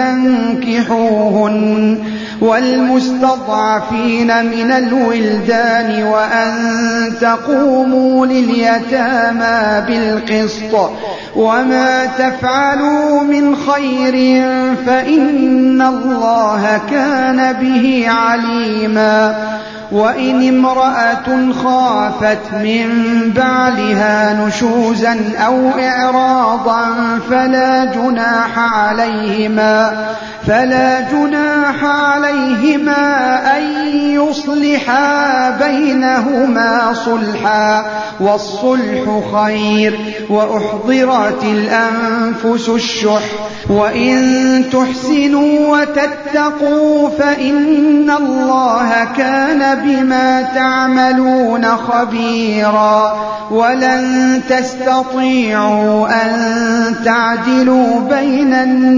B: تنكحوهن والمستضعفين من الولدان وأن تقوموا لليتامى بالقسط. وما تفعلوا من خير فإن الله كان به عليما. وإن امرأة خافت من بعلها نشوزا أو إعراضا فلا جناح عليهما أن يصلحا بينهما صلحا والصلح خير. وأحضرت الأنفس الشح وإن تحسنوا وتتقوا فإن الله كان بما تعملون خبيرا. ولن تستطيعوا أن تعدلوا بين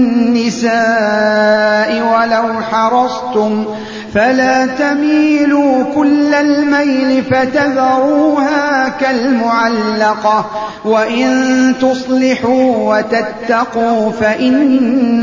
B: النساء ولو حرصتم فلا تميلوا كل الميل فتذروها كالمعلقة. وإن تصلحوا وتتقوا فإن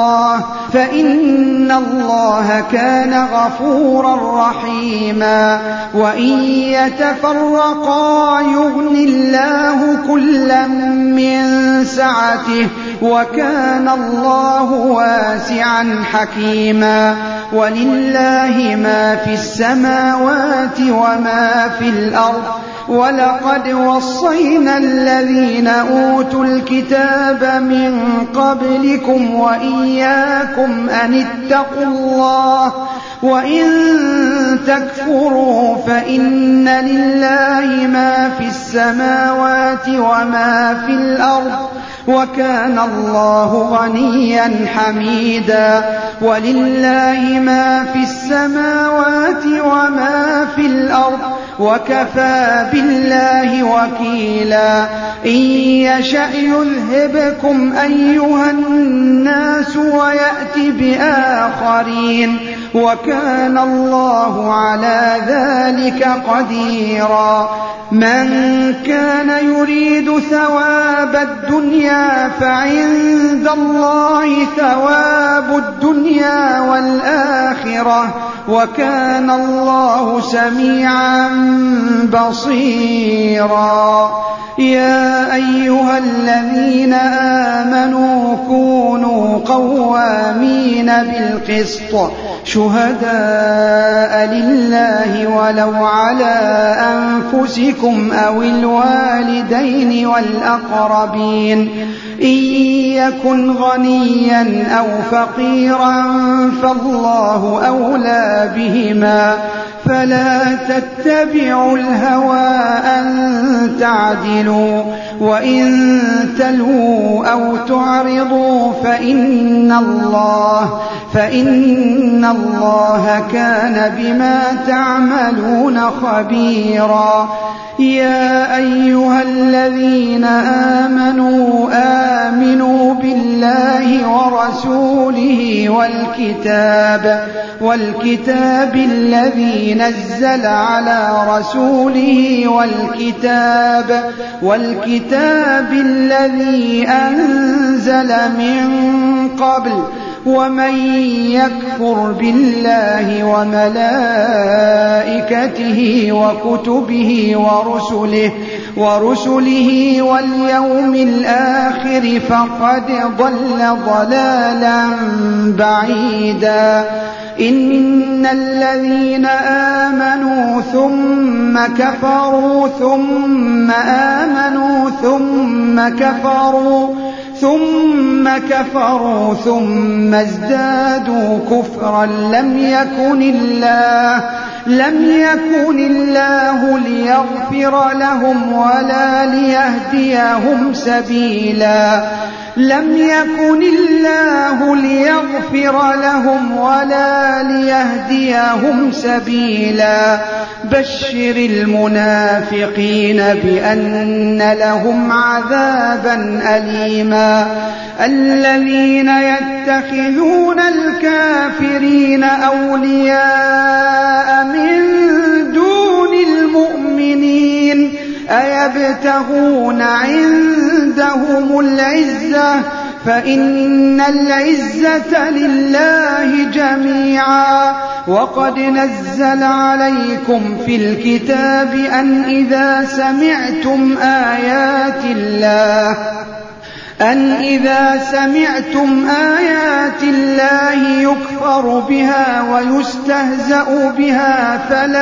B: الله كان غفورا رحيما. وإن يتفرقا يغن الله كلا من سعته وكان الله واسعا حكيما. ولله ما في السماوات وما في الأرض. ولقد وصينا الذين أوتوا الكتاب من قبلكم وإياكم أن اتقوا الله وإن تكفروا فإن لله ما في السماوات وما في الأرض وكان الله غنيا حميدا. ولله ما في السماوات وما في الأرض وكفى بالله وكيلا. إن يشأ يذهبكم أيها الناس ويأتي بآخرين وكان الله على ذلك قديرا. من كان يريد ثواب الدنيا فعند الله ثواب الدنيا والآخرة وكان الله سميعا بصيرا. يا أيها الذين آمنوا كونوا قوامين بالقسط شهداء لله ولو على أنفسكم أو الوالدين والأقربين إن يكن غنيا أو فقيرا فالله أولى بهما فلا تتبعوا الهوى أن تعدلوا وإن تلووا أو تعرضوا فإن الله كان بما تعملون خبيرا. يا أيها الذين آمنوا بالله ورسوله والكتاب الذي نزل على رسوله والكتاب الذي أنزل من قبل ومن يكفر بالله وملائكته وكتبه ورسله واليوم الآخر فقد ضل ضلالا بعيدا. إن الذين آمنوا ثم كفروا ثم آمنوا ثم كفروا ثم ازدادوا كفرا لم يكن الله ليغفر لهم ولا ليهديهم سبيلا. بشر المنافقين بأن لهم عذابا أليما. الذين يتخذون الكافرين أولياء من دون المؤمنين أيبتغون عندهم العزة فإن العزة لله جميعا. وقد نزل عليكم في الكتاب أن إذا سمعتم آيات الله يكفر بها ويستهزأ بها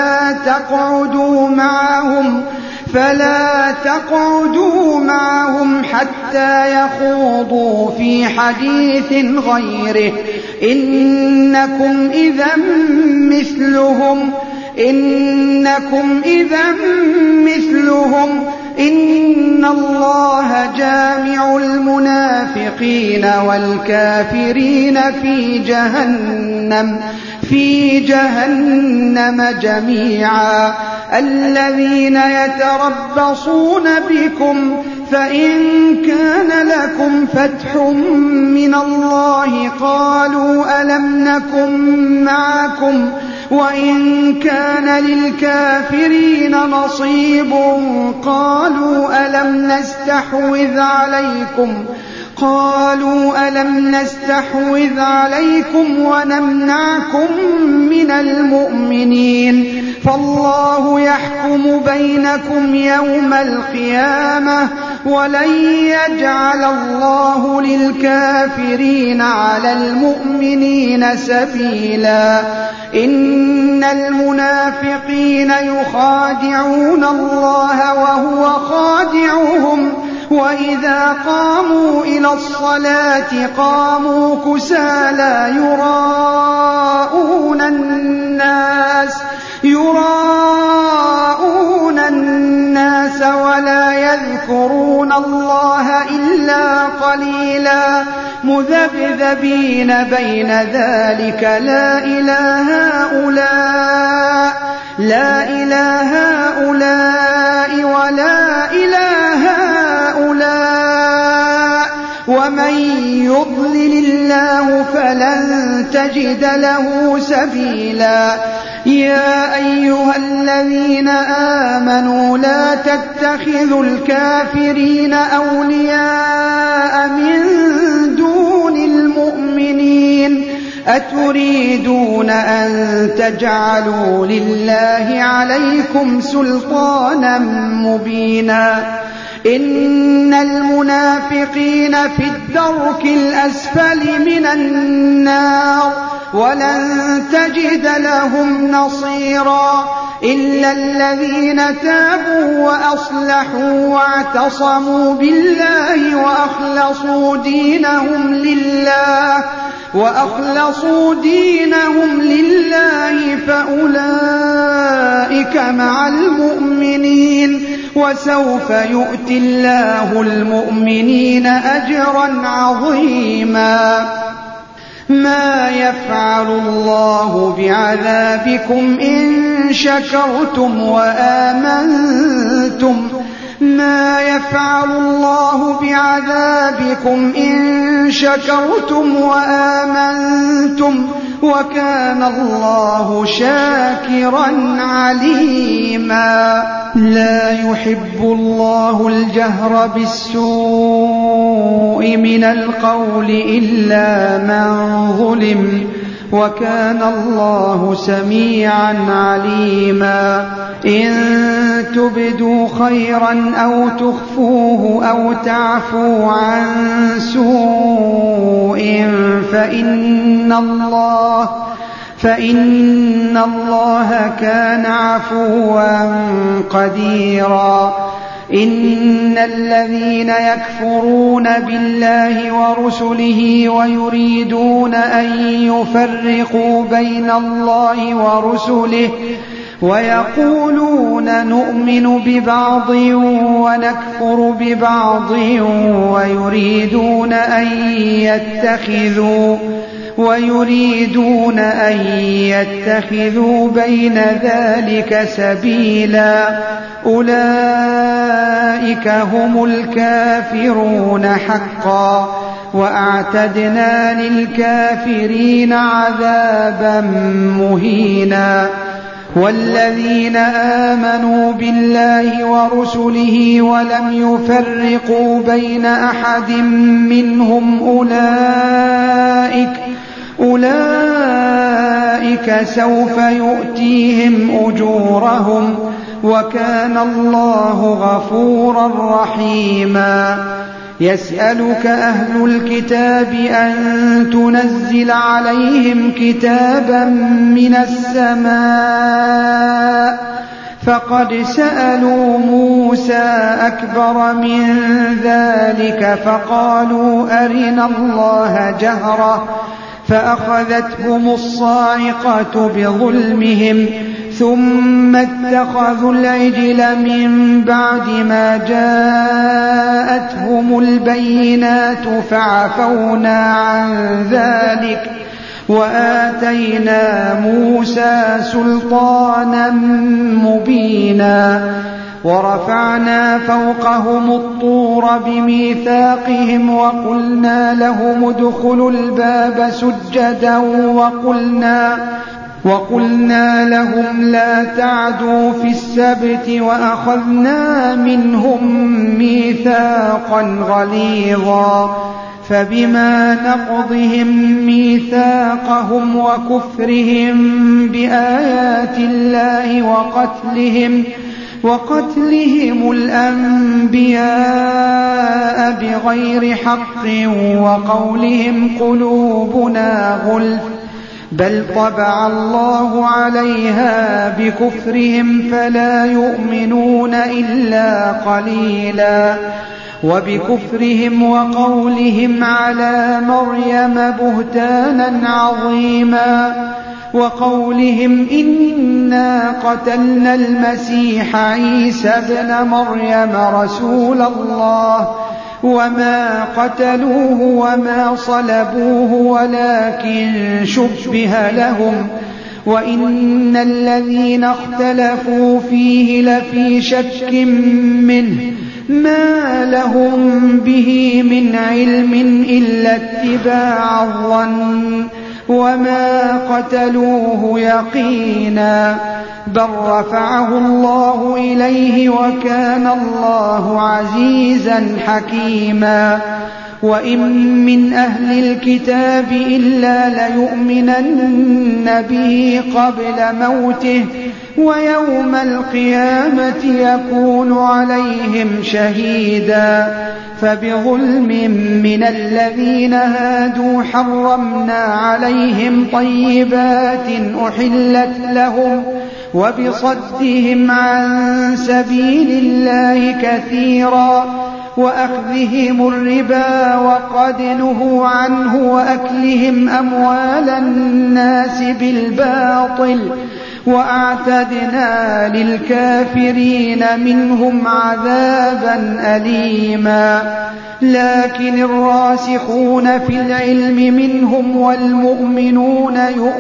B: فلا تقعدوا معهم حتى يخوضوا في حديث غيره إنكم إذا مثلهم إن الله جامع المنافقين والكافرين في جهنم جميعا. الذين يتربصون بكم فإن كان لكم فتح من الله قالوا ألم نكن معكم وإن كان للكافرين نصيب قالوا ألم نستحوذ عليكم ونمنعكم من المؤمنين فالله يحكم بينكم يوم القيامة ولن يجعل الله للكافرين على المؤمنين سبيلا. إن المنافقين يخادعون الله وهو خادعهم وإذا قاموا إلى الصلاة قاموا كسالى يراءون الناس ولا يذكرون الله إلا قليلا مذبذبين بين ذلك لا إله هؤلاء ولا إله هؤلاء ومن يضلل الله فلن تجد له سبيلا. يا أيها الذين آمنوا لا تتخذوا الكافرين أولياء من دون المؤمنين أتريدون أن تجعلوا لله عليكم سلطانا مبينا. إن المنافقين في الدرك الأسفل من النار ولن تجد لهم نصيرا إلا الذين تابوا وأصلحوا واعتصموا بالله وأخلصوا دينهم لله فأولئك مع المؤمنين وسوف يؤتي الله المؤمنين أجرا عظيما. ما يفعل الله بعذابكم إن شكرتم وآمنتم ما يفعل الله بعذابكم إن شكرتم وآمنتم وكان الله شاكرا عليما. لا يحب الله الجهر بالسوء من القول إلا من ظلم وكان الله سميعا عليما. إن تبدوا خيرا أو تخفوه أو تعفوا عن سوء فإن الله كان عفوا قديرا. إن الذين يكفرون بالله ورسله ويريدون أن يفرقوا بين الله ورسله ويقولون نؤمن ببعض ونكفر ببعض ويريدون أن يتخذوا بين ذلك سبيلا. أولئك هم الكافرون حقا وأعتدنا للكافرين عذابا مهينا. والذين آمنوا بالله ورسله ولم يفرقوا بين أحد منهم أولئك سوف يؤتيهم أجورهم وكان الله غفورا رحيما. يسألك أهل الكتاب أن تنزل عليهم كتابا من السماء فقد سألوا موسى أكبر من ذلك فقالوا أرنا الله جهرة فأخذتهم الصاعقة بظلمهم ثم اتخذوا العجل من بعد ما جاءتهم البينات فعفونا عن ذلك وآتينا موسى سلطانا مبينا. ورفعنا فوقهم الطور بميثاقهم وقلنا لهم ادخلوا الباب سجدا وقلنا لهم لا تعدوا في السبت وأخذنا منهم ميثاقا غليظا. فبما نقضهم ميثاقهم وكفرهم بآيات الله وقتلهم الأنبياء بغير حق وقولهم قلوبنا غلف بل طبع الله عليها بكفرهم فلا يؤمنون إلا قليلا. وبكفرهم وقولهم على مريم بهتانا عظيما وقولهم إنا قتلنا المسيح عيسى ابن مريم رسول الله وما قتلوه وما صلبوه ولكن شبه لهم وإن الذين اختلفوا فيه لفي شك منه ما لهم به من علم إلا اتباع الظن وما قتلوه يقينا بل رفعه الله إليه وكان الله عزيزا حكيما. وإن من أهل الكتاب إلا ليؤمنن به قبل موته ويوم القيامة يكون عليهم شهيدا. فبظلم من الذين هادوا حرمنا عليهم طيبات أحلت لهم وبصدهم عن سبيل الله كثيرا وأخذهم الربا وقد نهوا عنه وأكلهم أموال الناس بالباطل وأعتدنا للكافرين منهم عذابا أليما. لكن الراسخون في العلم منهم والمؤمنون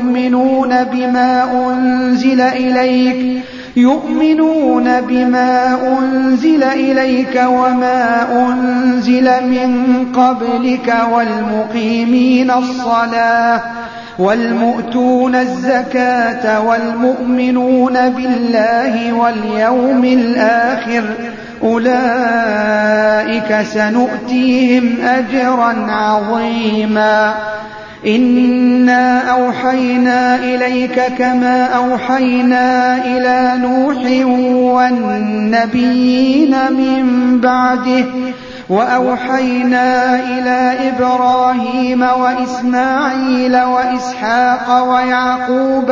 B: يؤمنون بما أنزل إليك وما أنزل من قبلك والمقيمين الصلاة والمؤتون الزكاة والمؤمنون بالله واليوم الآخر أولئك سنؤتيهم أجرا عظيما. إنا أوحينا إليك كما أوحينا إلى نوح والنبيين من بعده وأوحينا إلى إبراهيم وإسماعيل وإسحاق ويعقوب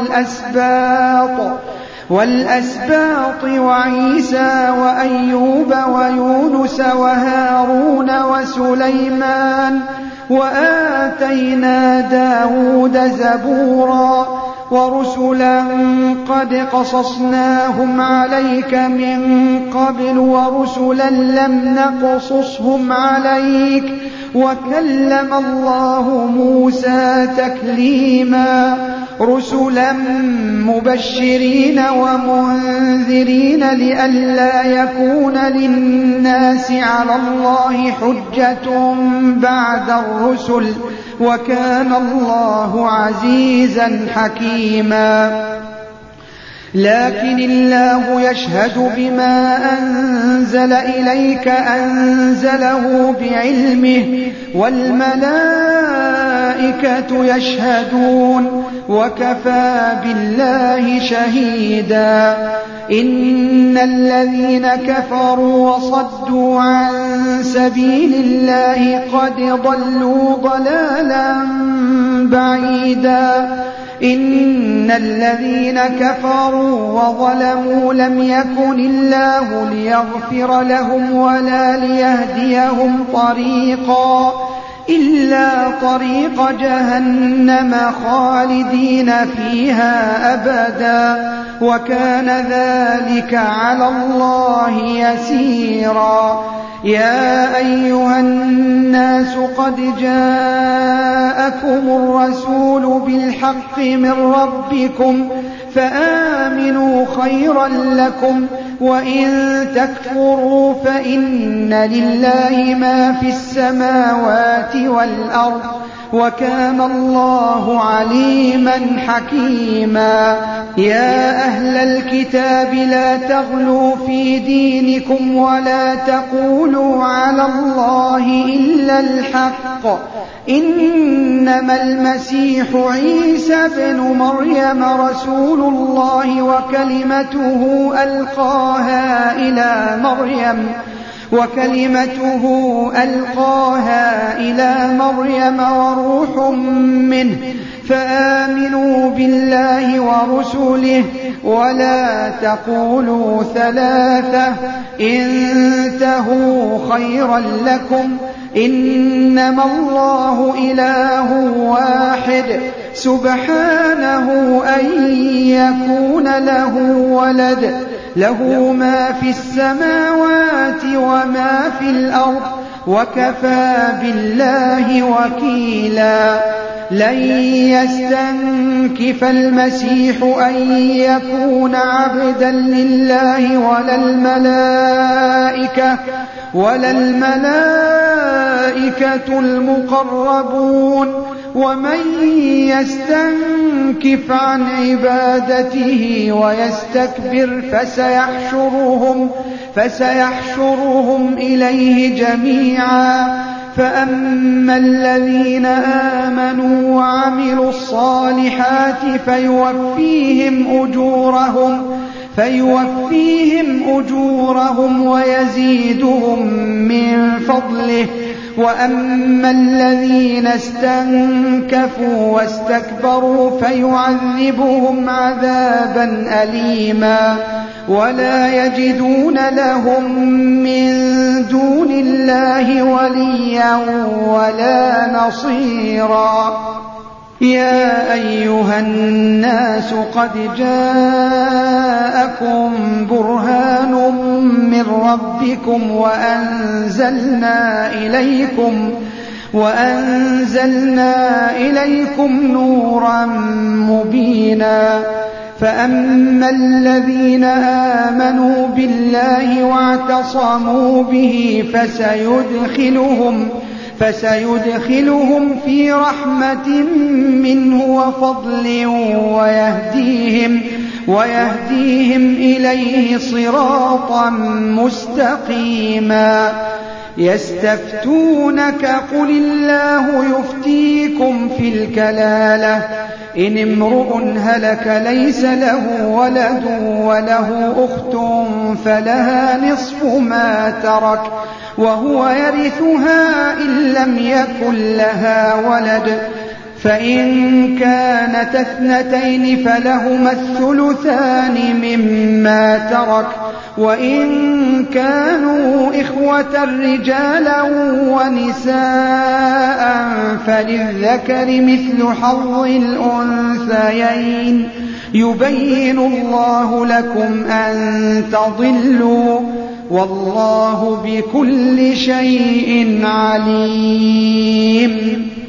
B: والأسباط وعيسى وأيوب ويونس وهارون وسليمان وآتينا داود زبورا ورسلا قد قصصناهم عليك من قبل ورسلا لم نقصصهم عليك وكلم الله موسى تكليما. رسلا مبشرين ومنذرين لئلا يكون للناس على الله حجة بعد الرسل وكان الله عزيزا حكيما. لكن الله يشهد بما أنزل إليك أنزله بعلمه والملائكة يشهدون وكفى بالله شهيدا. إن الذين كفروا وصدوا عن سبيل الله قد ضلوا ضلالا بعيدا. إن الذين كفروا وظلموا لم يكن الله ليغفر لهم ولا ليهديهم طريقا إلا طريق جهنم خالدين فيها أبدا وكان ذلك على الله يسيرا. يا أيها الناس قد جاءكم الرسول بالحق من ربكم فآمنوا خيرا لكم وإن تكفروا فإن لله ما في السماوات والأرض وكان الله عليما حكيما. يا أهل الكتاب لا تغلوا في دينكم ولا تقولوا على الله إلا الحق إنما المسيح عيسى بن مريم رسول الله وكلمته ألقاها إلى مريم وروح منه فآمنوا بالله ورسله ولا تقولوا ثلاثة انتهوا خيرا لكم إنما الله إله واحد سبحانه أن يكون له ولد له ما في السماوات وما في الأرض وكفى بالله وكيلا. لن يستنكف المسيح أن يكون عبدا لله ولا الملائكة المقربون ومن يستنكف عن عبادته ويستكبر فسيحشرهم إليه جميعا. فأما الذين آمنوا وعملوا الصالحات فيوفيهم أجورهم ويزيدهم من فضله. وأما الذين استنكفوا واستكبروا فيعذبهم عذابا أليما ولا يجدون لهم من دون الله وليا ولا نصيرا. يا أيها الناس قد جاءكم برهان من ربكم وأنزلنا إليكم نورا مبينا فأما الذين آمنوا بالله واعتصموا به فسيدخلهم في رحمة منه وفضل ويهديهم إليه صراطا مستقيما يستفتونك قل الله يفتيكم في الكلالة إن امرؤ هلك ليس له ولد وله أخت فلها نصف ما ترك وهو يرثها إن لم يكن لها ولد فإن كانت اثنتين فلهما الثلثان مما ترك وإن كانوا إخوة رجالا ونساء فللذكر مثل حظ الأنثيين يبين الله لكم أن تضلوا والله بكل شيء عليم.